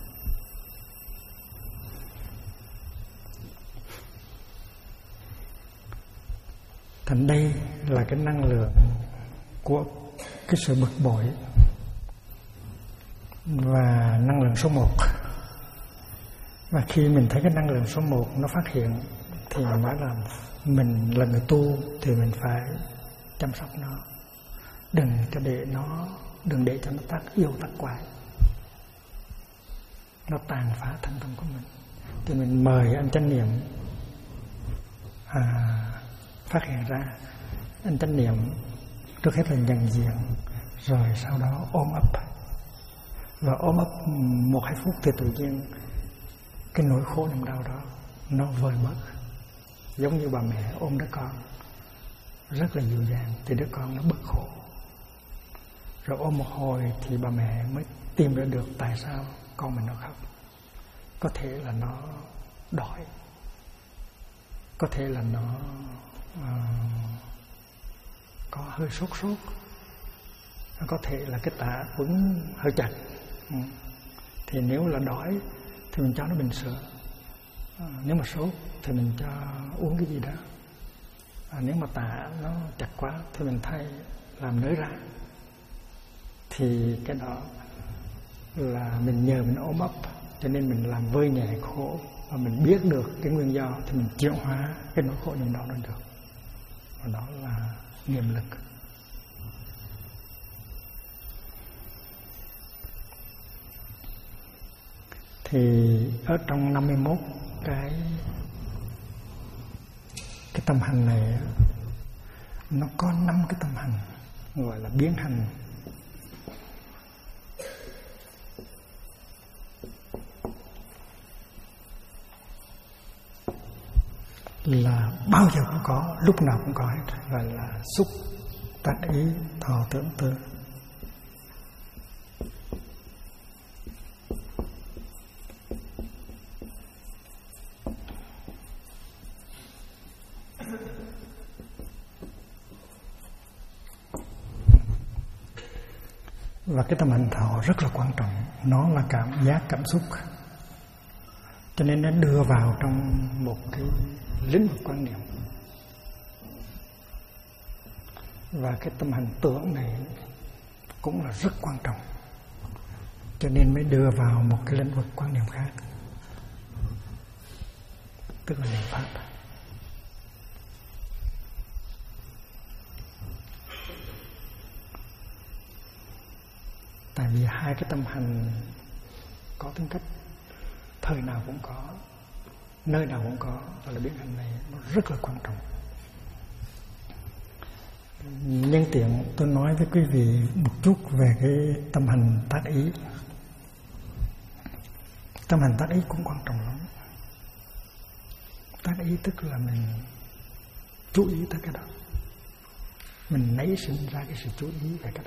Thành đây là cái năng lượng của cái sự bực bội và năng lượng số 1. Và khi mình thấy cái năng lượng số 1 nó phát hiện thì mình nói là mình là người tu thì mình phải chăm sóc nó, đừng để cho nó tác yêu tác quái, nó tàn phá thành công của mình. Thì mình mời anh chánh niệm phát hiện ra. Anh chánh niệm trước hết là nhận diện, rồi sau đó ôm ấp. Và ôm ấp 1-2 phút thì tự nhiên cái nỗi khổ niềm đau đó nó vơi bớt. Giống như bà mẹ ôm đứa con rất là dịu dàng thì đứa con nó bớt khổ. Rồi ôm một hồi thì bà mẹ mới tìm ra được tại sao con mình nó khóc. Có thể là nó đói, có thể là nó có hơi sốt, có thể là cái tã quấn hơi chặt. Thì nếu là đói thì mình cho nó bình sữa, nếu mà sốt thì mình cho uống cái gì đó. Nếu mà tã nó chặt quá thì mình thay làm nới ra. Thì cái đó là mình nhờ mình ôm ấp, cho nên mình làm vơi nhẹ khổ. Và mình biết được cái nguyên do thì mình chuyển hóa cái nỗi khổ niềm đau đó được. Và đó là niệm lực. Thì ở trong 51 cái tâm hành này, nó có 5 cái tâm hành gọi là biến hành. Là bao giờ cũng có, lúc nào cũng có hết. Gọi là xúc, tác ý, thọ, tưởng, tư. Và cái tâm hành thọ rất là quan trọng. Nó là cảm giác, cảm xúc, cho nên nó đưa vào trong một cái lĩnh vực quan niệm. Và cái tâm hành tưởng này cũng là rất quan trọng, cho nên mới đưa vào một cái lĩnh vực quan niệm khác, tức là niệm pháp. Tại vì hai cái tâm hành có tính cách thời nào cũng có, nơi nào cũng có, và là biến hành này nó rất là quan trọng. Nhân tiện tôi nói với quý vị một chút về cái tâm hành tác ý. Tâm hành tác ý cũng quan trọng lắm. Tác ý tức là mình chú ý tới cái đó, mình nảy sinh ra cái sự chú ý về cái đó.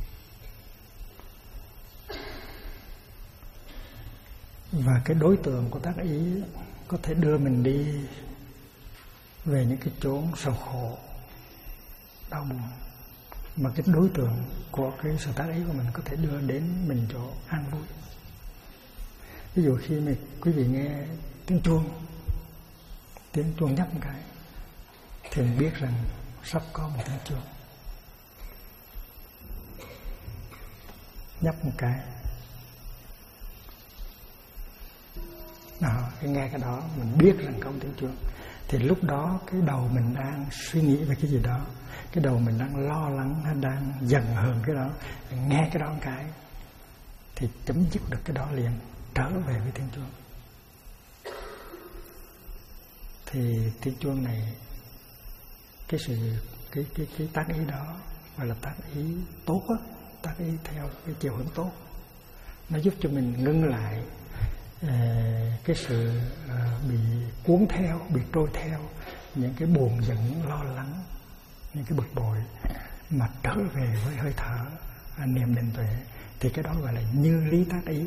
Và cái đối tượng của tác ý có thể đưa mình đi về những cái chốn sầu khổ, đau buồn. Mà cái đối tượng của cái sự tác ý của mình có thể đưa đến mình chỗ an vui. Ví dụ khi mà quý vị nghe tiếng chuông nhắc một cái thì mình biết rằng sắp có một tiếng chuông nhắc một cái. Khi nghe cái đó mình biết rằng có một tiếng chuông, thì lúc đó cái đầu mình đang suy nghĩ về cái gì đó, cái đầu mình đang lo lắng hay đang giận hờn cái đó, nghe cái đó một cái thì chấm dứt được cái đó liền, trở về với tiếng chuông. Thì tiếng chuông này, cái tác ý đó gọi là tác ý tốt á, tác ý theo cái chiều hướng tốt. Nó giúp cho mình ngưng lại cái sự bị cuốn theo, bị trôi theo những cái buồn giận, lo lắng, những cái bực bội, mà trở về với hơi thở, niệm định tuệ, thì cái đó gọi là như lý tác ý.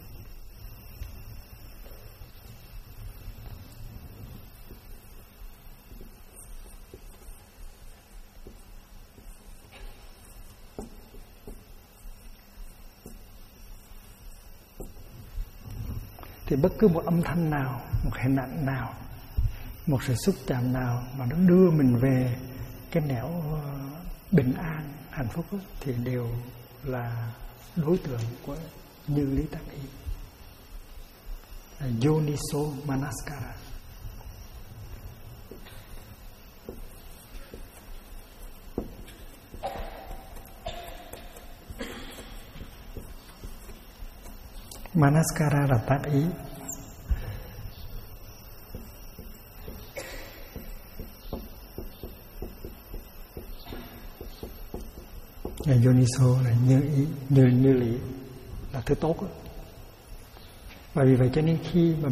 Thì bất cứ một âm thanh nào, một hình ảnh nào, một sự xúc chạm nào mà nó đưa mình về cái nẻo bình an, hạnh phúc đó, thì đều là đối tượng của như lý tác ý, Yoniso Manaskara. Manaskara là tác ý. Yoniso là như lý, là thứ tốt đó. Và vì vậy cho nên khi mà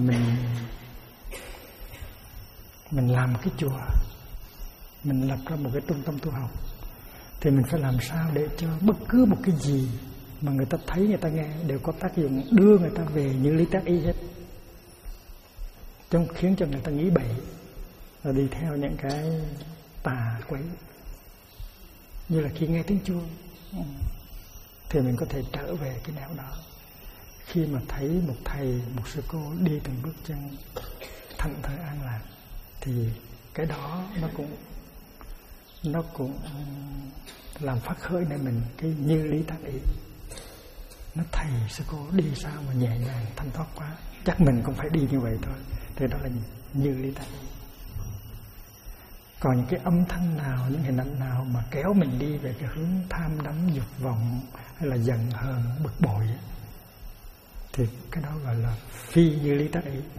mình làm cái chùa, mình lập ra một cái trung tâm tu học, thì mình phải làm sao để cho bất cứ một cái gì mà người ta thấy, người ta nghe đều có tác dụng đưa người ta về như lý tác ý hết, không khiến cho người ta nghĩ bậy và đi theo những cái tà quấy. Như là khi nghe tiếng chuông thì mình có thể trở về cái nẻo đó. Khi mà thấy một thầy, một sư cô đi từng bước chân thảnh thơi an lạc, thì cái đó nó cũng làm phát khởi nên mình cái như lý tác ý. Nó thầy sư cô đi sao mà nhẹ nhàng thanh thoát quá, chắc mình cũng phải đi như vậy thôi. Thì đó là như lý tác ý. Còn những cái âm thanh nào, những hình ảnh nào mà kéo mình đi về cái hướng tham đắm, dục vọng hay là giận hờn, bực bội, thì cái đó gọi là phi như lý tác ý.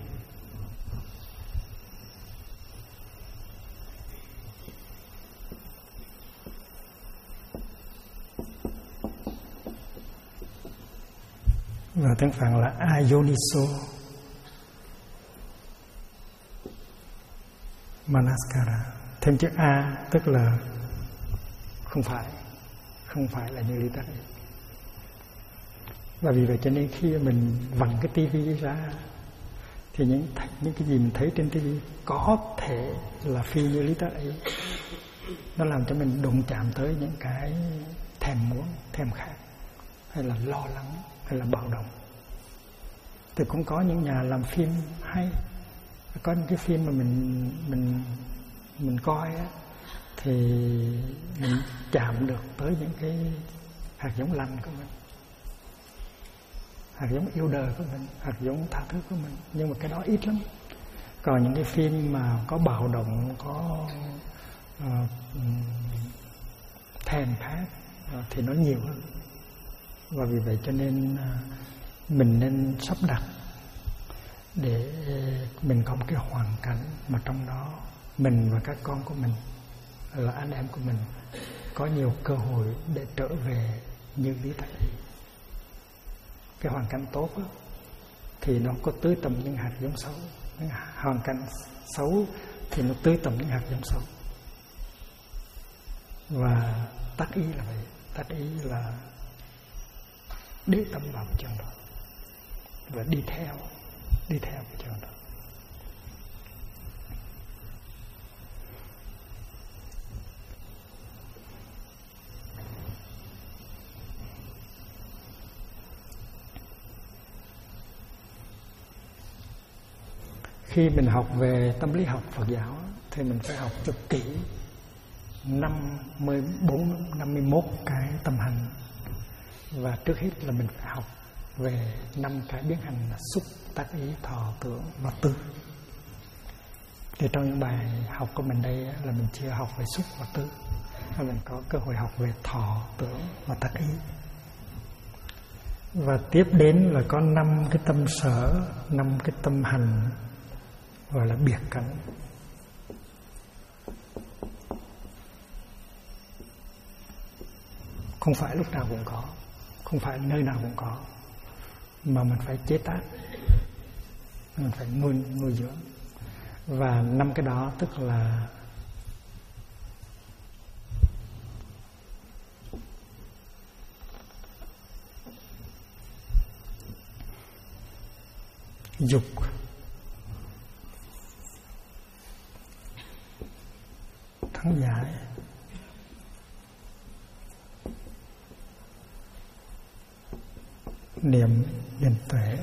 Và tiếng Phạn là Ayoniso Manaskara. Thêm chữ A tức là không phải là như lý tác ý. Và vì vậy cho nên khi mình vặn cái tivi ra thì những cái gì mình thấy trên tivi có thể là phi như lý tác ý. Nó làm cho mình đụng chạm tới những cái thèm muốn, thèm khát, hay là lo lắng, hay là bạo động. Thì cũng có những nhà làm phim hay, có những cái phim mà mình coi á, thì mình chạm được tới những cái hạt giống lành của mình, hạt giống yêu đời của mình, hạt giống tha thứ của mình. Nhưng mà cái đó ít lắm. Còn những cái phim mà có bạo động, có thèm khát thì nó nhiều hơn. Và vì vậy cho nên mình nên sắp đặt để mình có một cái hoàn cảnh mà trong đó mình và các con của mình, là anh em của mình, có nhiều cơ hội để trở về như lý tác ý. Cái hoàn cảnh tốt đó, thì nó có tưới tầm những hạt giống xấu. Những hoàn cảnh xấu thì nó tưới tầm những hạt giống xấu. Và tác ý là vậy. Tác ý là để tâm vào cái trường đó và đi theo cái trường đó. Khi mình học về tâm lý học Phật giáo thì mình phải học cho kỹ 51 cái tâm hành. Và trước hết là mình phải học về 5 cái biến hành là xúc, tác ý, thọ, tưởng và tư. Thì trong những bài học của mình đây là mình chưa học về xúc và tư, và mình có cơ hội học về thọ, tưởng và tác ý. Và tiếp đến là có 5 cái tâm sở, 5 cái tâm hành gọi là biệt cảnh. không phải lúc nào cũng có, không phải nơi nào cũng có, mà mình phải chế tác, mình phải nuôi dưỡng. Và 5 cái đó tức là dục, thắng giải, niệm, định tuệ,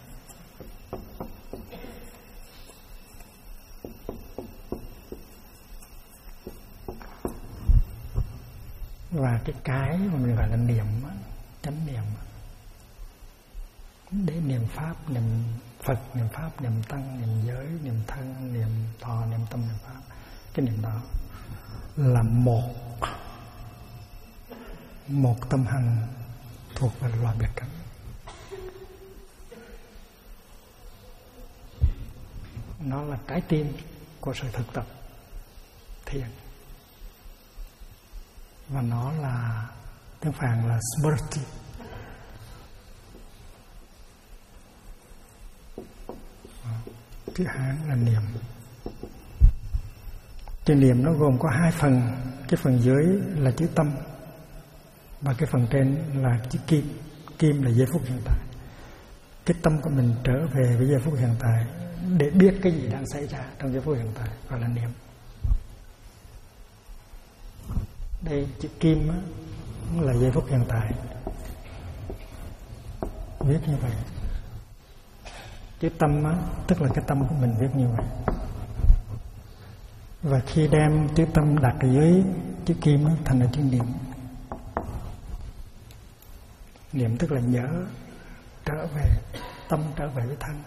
và cái mà mình gọi là niệm, chánh niệm, để niệm pháp, niệm Phật, niệm pháp, niệm tăng, niệm giới, niệm thân, niệm thọ, niệm tâm, niệm pháp. Cái niệm đó là một tâm hành thuộc về loại biệt cảnh. Nó là trái tim của sự thực tập thiền, và nó là tiếng Phạn là smriti. Thứ hai là niệm. Cái niệm nó gồm có 2 phần, cái phần dưới là chữ tâm và cái phần trên là chữ kim. Kim là giây phút hiện tại. Cái tâm của mình trở về với giây phút hiện tại để biết cái gì đang xảy ra trong giây phút hiện tại, gọi là niệm. Đây chữ kim á, là giây phút hiện tại, viết như vậy. Chữ tâm á, tức là cái tâm của mình viết như vậy. Và khi đem chữ tâm đặt ở dưới chữ kim á, thành là chữ niệm. Niệm tức là nhớ, trở về, tâm trở về với thân,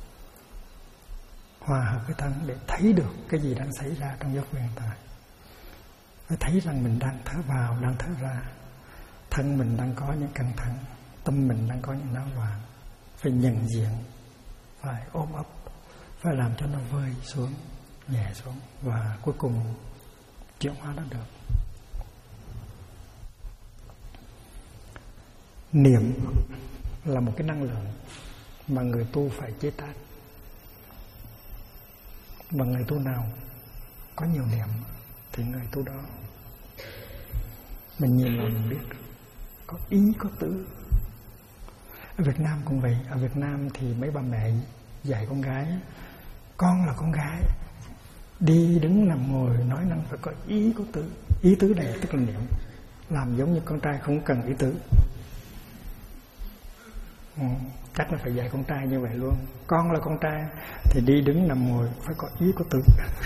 hòa hợp với thân để thấy được cái gì đang xảy ra trong giây phút hiện tại. Phải thấy rằng mình đang thở vào, đang thở ra, thân mình đang có những căng thẳng, tâm mình đang có những náo loạn. Phải nhận diện, phải ôm ấp, phải làm cho nó vơi xuống, nhẹ xuống, và cuối cùng chuyển hóa nó được. Niệm là một cái năng lượng mà người tu phải chế tác. Và người tu nào có nhiều niệm thì người tu đó mình nhìn vào mình biết có ý có tứ. Ở Việt Nam cũng vậy. Ở Việt Nam thì mấy bà mẹ dạy con gái, con là con gái, đi đứng nằm ngồi nói năng phải có ý có tứ. Ý tứ này tức là niệm, làm giống như con trai không cần ý tứ. Chắc là phải dạy con trai như vậy luôn. Con là con trai thì đi đứng nằm ngồi phải có ý có tứ.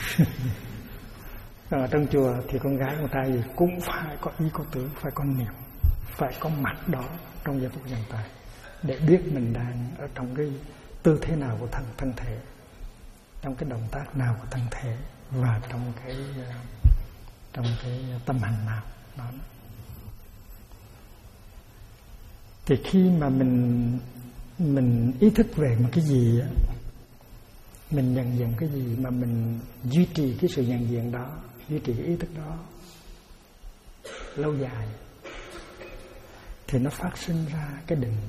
Ở trong chùa thì con gái con trai gì cũng phải có ý có tứ, phải có niệm, phải có mặt đó trong giây phút hiện tại để biết mình đang ở trong cái tư thế nào của thân thể, trong cái động tác nào của thân thể, và trong cái tâm hành nào đó. Thì khi mà mình ý thức về một cái gì, mình nhận diện cái gì mà mình duy trì cái sự nhận diện đó, duy trì cái ý thức đó lâu dài thì nó phát sinh ra cái định.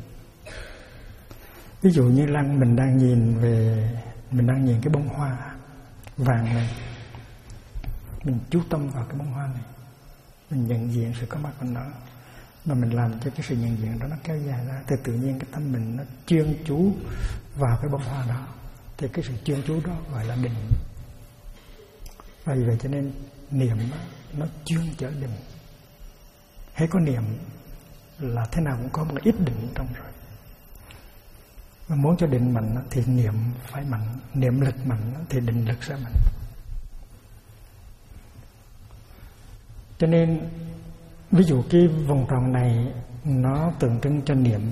Ví dụ như mình đang nhìn cái bông hoa vàng này, mình chú tâm vào cái bông hoa này, mình nhận diện sự có mặt của nó, mà mình làm cho cái sự nhận diện đó nó kéo dài ra, thì tự nhiên cái tâm mình nó chuyên chú vào cái bông hoa đó, thì cái sự chuyên chú đó gọi là định. Và vì vậy cho nên niệm nó chuyên chở định. Hễ có niệm là thế nào cũng có một ít định trong rồi. Mà muốn cho định mạnh thì niệm phải mạnh, niệm lực mạnh thì định lực sẽ mạnh. Cho nên ví dụ cái vòng tròn này nó tượng trưng cho niệm,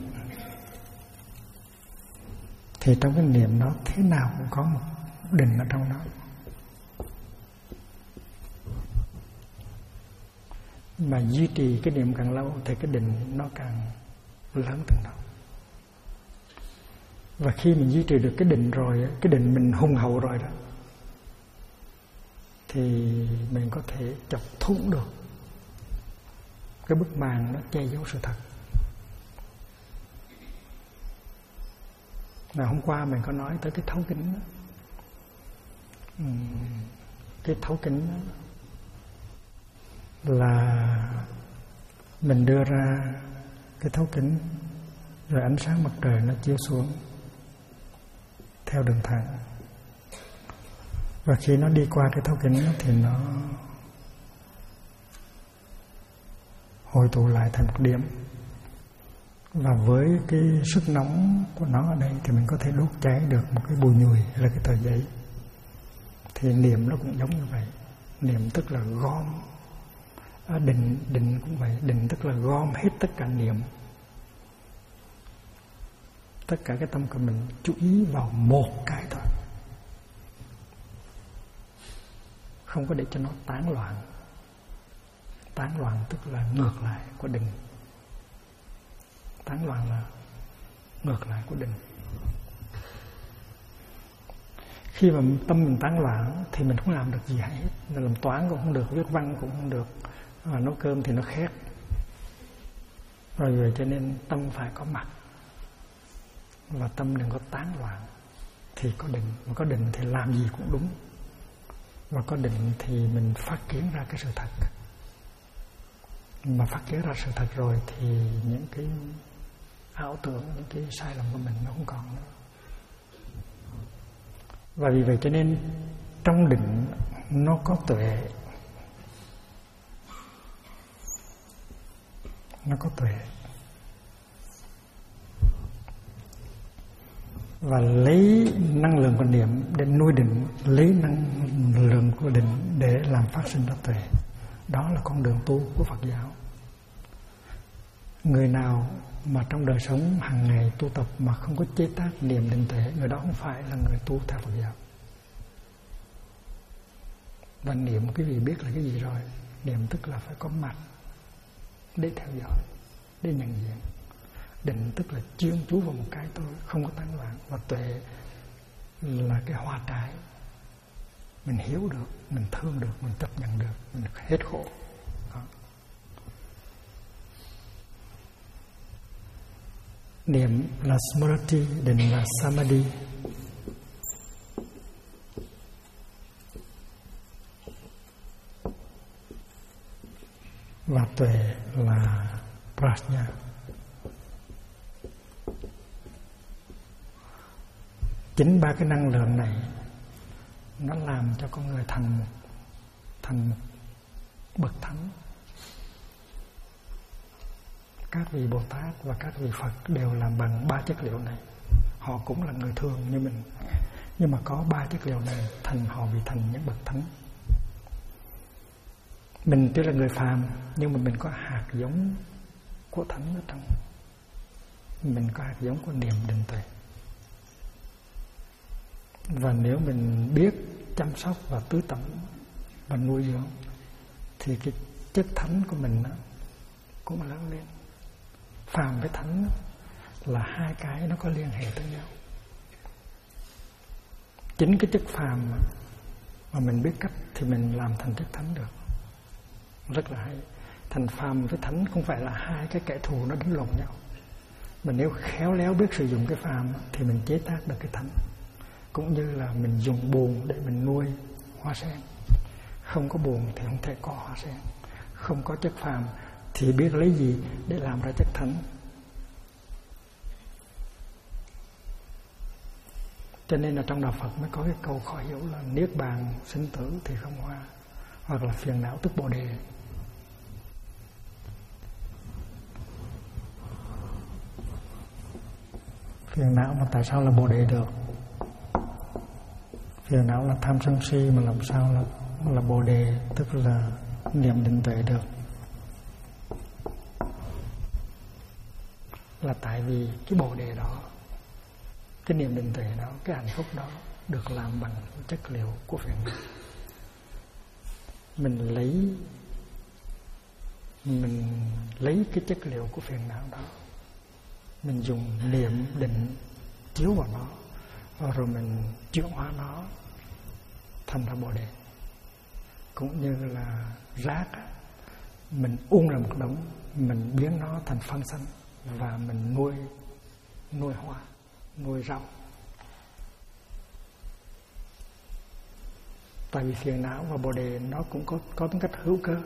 thì trong cái niệm đó thế nào cũng có một định ở trong đó. Mà duy trì cái niệm càng lâu thì cái định nó càng lớn từng đó. Và khi mình duy trì được cái định rồi, cái định mình hùng hậu rồi đó, thì mình có thể chọc thủng được cái bức màn nó che giấu sự thật. Là hôm qua mình có nói tới cái thấu kính đó. Cái thấu kính đó là mình đưa ra cái thấu kính, rồi ánh sáng mặt trời nó chiếu xuống theo đường thẳng, và khi nó đi qua cái thấu kính đó, thì nó hội tụ lại thành một điểm. Và với cái sức nóng của nó ở đây thì mình có thể đốt cháy được một cái bùi nhùi hay là cái tờ giấy. Thì niệm nó cũng giống như vậy. Niệm tức là gom. Định cũng vậy. Định tức là gom hết tất cả niệm, tất cả cái tâm của mình chú ý vào một cái thôi, không có để cho nó tán loạn. Tán loạn tức là ngược lại của định. Tán loạn là ngược lại của định. Khi mà tâm mình tán loạn thì mình không làm được gì hết. Mình làm toán cũng không được, viết văn cũng không được, và nấu cơm thì nó khét. Rồi cho nên tâm phải có mặt, và tâm đừng có tán loạn thì có định. Mà có định thì làm gì cũng đúng, và có định thì mình phát kiến ra cái sự thật. Mà phát kiến ra sự thật rồi thì những cái ảo tưởng, những cái sai lầm của mình nó không còn nữa. Và vì vậy cho nên trong định nó có tuệ. Nó có tuệ. Và lấy năng lượng của niệm để nuôi định, lấy năng lượng của định để làm phát sinh ra tuệ. Đó là con đường tu của Phật giáo. Người nào mà trong đời sống hàng ngày tu tập mà không có chế tác niệm định tuệ, người đó không phải là người tu theo Phật giáo. Và niệm quý vị biết là cái gì rồi. Niệm tức là phải có mặt để theo dõi, để nhận diện. Định tức là chuyên chú vào một cái thôi, không có tán loạn. Và tuệ là cái hoa trái. Mình hiểu được, mình thương được, mình chấp nhận được, mình hết khổ. Đó. Niệm là Smriti, định là Samadhi. Và tuệ là Prajna. Chính ba cái năng lượng này nó làm cho con người thành một bậc thánh. Các vị Bồ Tát và các vị Phật đều làm bằng ba chất liệu này. Họ cũng là người thường như mình, nhưng mà có ba chất liệu này họ bị thành những bậc thánh. Mình tuy là người phàm, nhưng mà mình có hạt giống của thánh ở trong. Mình có hạt giống của niệm định tuệ. Và nếu mình biết chăm sóc và tưới tẩm và nuôi dưỡng thì cái chất thánh của mình cũng lớn lên. Phàm với thánh là hai cái nó có liên hệ tới nhau. Chính cái chất phàm mà mình biết cách thì mình làm thành chất thánh được. Rất là hay. Thành phàm với thánh không phải là hai cái kẻ thù nó đánh lộn nhau. Mà nếu khéo léo biết sử dụng cái phàm thì mình chế tác được cái thánh. Cũng như là mình dùng buồn để mình nuôi hoa sen. Không có buồn thì không thể có hoa sen. Không có chất phàm thì biết lấy gì để làm ra chất thánh. Cho nên là trong Đạo Phật mới có cái câu khó hiểu là niết bàn sinh tử thì không hoa, hoặc là phiền não tức Bồ Đề. Phiền não mà tại sao là Bồ Đề được? Phiền não là tham sân si, mà làm sao là Bồ Đề, tức là niệm định tuệ được? Là tại vì cái Bồ Đề đó, cái niệm định tuệ đó, cái hạnh phúc đó được làm bằng chất liệu của phiền não. Mình lấy cái chất liệu của phiền não đó, mình dùng niệm định chiếu vào nó, rồi mình chuyển hóa nó thành ra Bồ Đề. Cũng như là rác mình ung ra một đống, mình biến nó thành phân xanh và mình nuôi hoa, nuôi rau. Tại vì phiền não và bồ đề nó cũng có tính cách hữu cơ.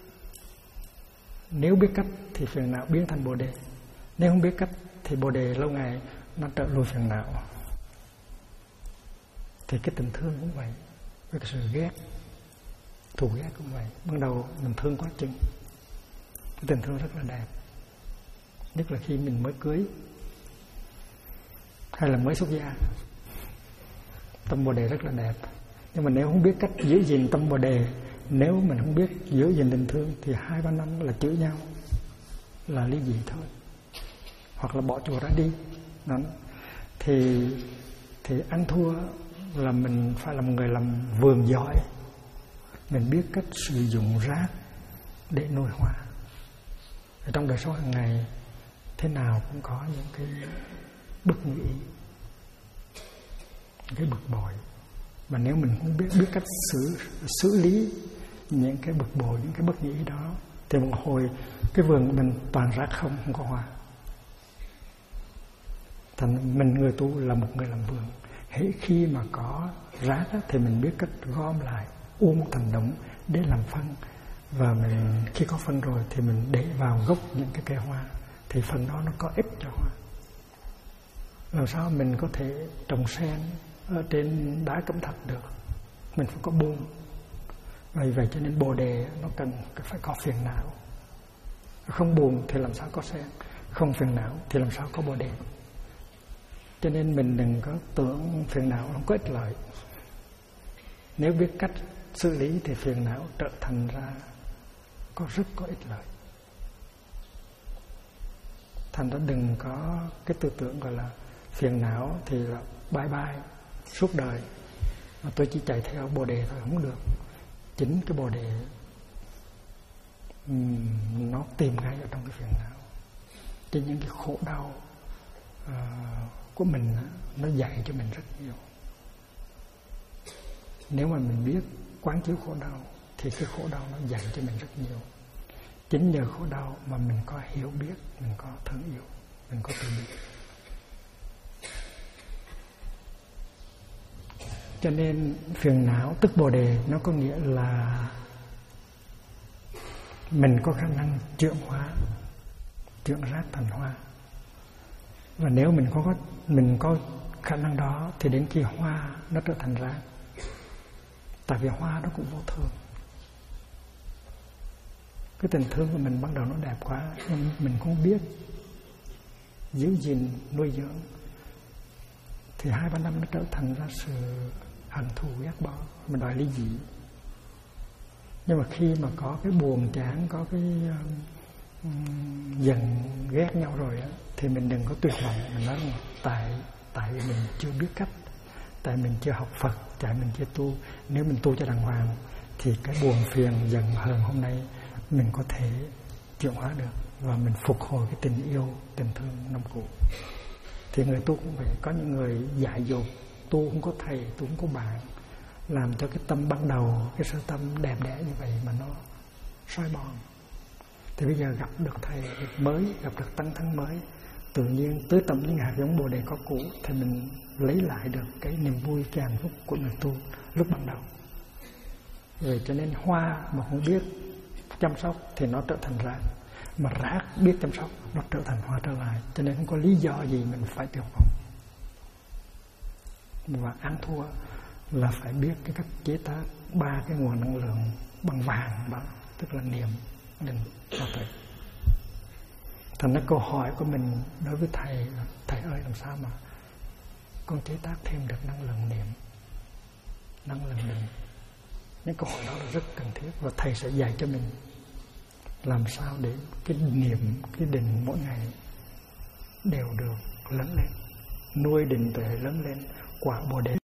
Nếu biết cách thì phiền não biến thành bồ đề. Nếu không biết cách thì bồ đề lâu ngày nó trở lùi phiền não. Thì cái tình thương cũng vậy, với cái sự ghét, thù ghét cũng vậy. Ban đầu mình thương quá chừng, cái tình thương rất là đẹp. Nhất là khi mình mới cưới hay là mới xuất gia, tâm bồ đề rất là đẹp. Nhưng mà nếu không biết cách giữ gìn tâm bồ đề, nếu mình không biết giữ gìn tình thương thì 2-3 năm là chửi nhau, là ly dị thôi, hoặc là bỏ chùa ra đi. Đó. Thì ăn thua là mình phải là một người làm vườn giỏi. Mình biết cách sử dụng rác để nuôi hoa. Ở trong đời sống hàng ngày thế nào cũng có những cái bất nghĩ, những cái bực bội. Mà nếu mình không biết cách xử lý những cái bực bội, những cái bất nghĩ đó, thì một hồi cái vườn của mình toàn rác không có hoa. Thành mình người tu là một người làm vườn. Hễ khi mà có rác thì mình biết cách gom lại, thành đống để làm phân. Và mình khi có phân rồi thì mình để vào gốc những cái cây hoa, thì phần đó nó có ích cho hoa. Làm sao mình có thể trồng sen ở trên đá cẩm thạch được? Mình phải có buông. Vì vậy cho nên bồ đề nó cần phải có phiền não. Không buồn thì làm sao có sen, không phiền não thì làm sao có bồ đề. Cho nên mình đừng có tưởng phiền não không có ích lợi. Nếu biết cách xử lý thì phiền não trở thành ra rất có ích lợi. Thành ra đừng có cái tư tưởng gọi là phiền não thì là bye bye suốt đời. Tôi chỉ chạy theo bồ đề thôi, không được. Chính cái bồ đề nó tìm ngay ở trong cái phiền não. Trên những cái khổ đau của mình, nó dạy cho mình rất nhiều. Nếu mà mình biết quán chiếu khổ đau thì cái khổ đau nó dạy cho mình rất nhiều. Chính nhờ khổ đau mà mình có hiểu biết, mình có thương yêu, mình có từ bi. Cho nên phiền não tức bồ đề nó có nghĩa là mình có khả năng chuyển hóa, chuyển rác thành hoa. Và nếu mình có khả năng đó thì đến khi hoa nó trở thành rác. Tại vì hoa nó cũng vô thường. Cái tình thương của mình ban đầu nó đẹp quá, nhưng mình không biết giữ gìn, nuôi dưỡng, thì 2-3 năm nó trở thành ra sự hận thù ghét bỏ, mình đòi ly dị. Nhưng mà khi mà có cái buồn chán, có cái dần ghét nhau rồi á, thì mình đừng có tuyệt vọng. Mình nói là tại vì mình chưa biết cách, tại mình chưa học Phật, tại mình chưa tu. Nếu mình tu cho đàng hoàng thì cái buồn phiền giận hờn hôm nay mình có thể chuyển hóa được, và mình phục hồi cái tình yêu, tình thương năm cũ. Thì người tu cũng vậy. Có những người dại dột, tu không có thầy, tu không có bạn, làm cho cái tâm ban đầu, cái sơ tâm đẹp đẽ như vậy mà nó soi bon. Thì bây giờ gặp được thầy mới, gặp được tăng thân mới, tự nhiên tưới tẩm những hạt giống bồ đề có cũ, thì mình lấy lại được cái niềm vui, cái hạnh phúc của người tu lúc ban đầu. Rồi cho nên hoa mà không biết chăm sóc thì nó trở thành rác, mà rác biết chăm sóc nó trở thành hoa trở lại. Cho nên không có lý do gì mình phải tuyệt vọng. Và ăn thua là phải biết cái cách chế tác 3 cái nguồn năng lượng bằng vàng đó, tức là niệm, định và tuệ. Thành ra câu hỏi của mình đối với thầy ơi, làm sao mà con chế tác thêm được năng lượng niệm, năng lượng định? Những câu hỏi đó là rất cần thiết, và thầy sẽ dạy cho mình làm sao để cái niệm, cái định mỗi ngày đều được lớn lên, nuôi định tuệ lớn lên, quả bồ đề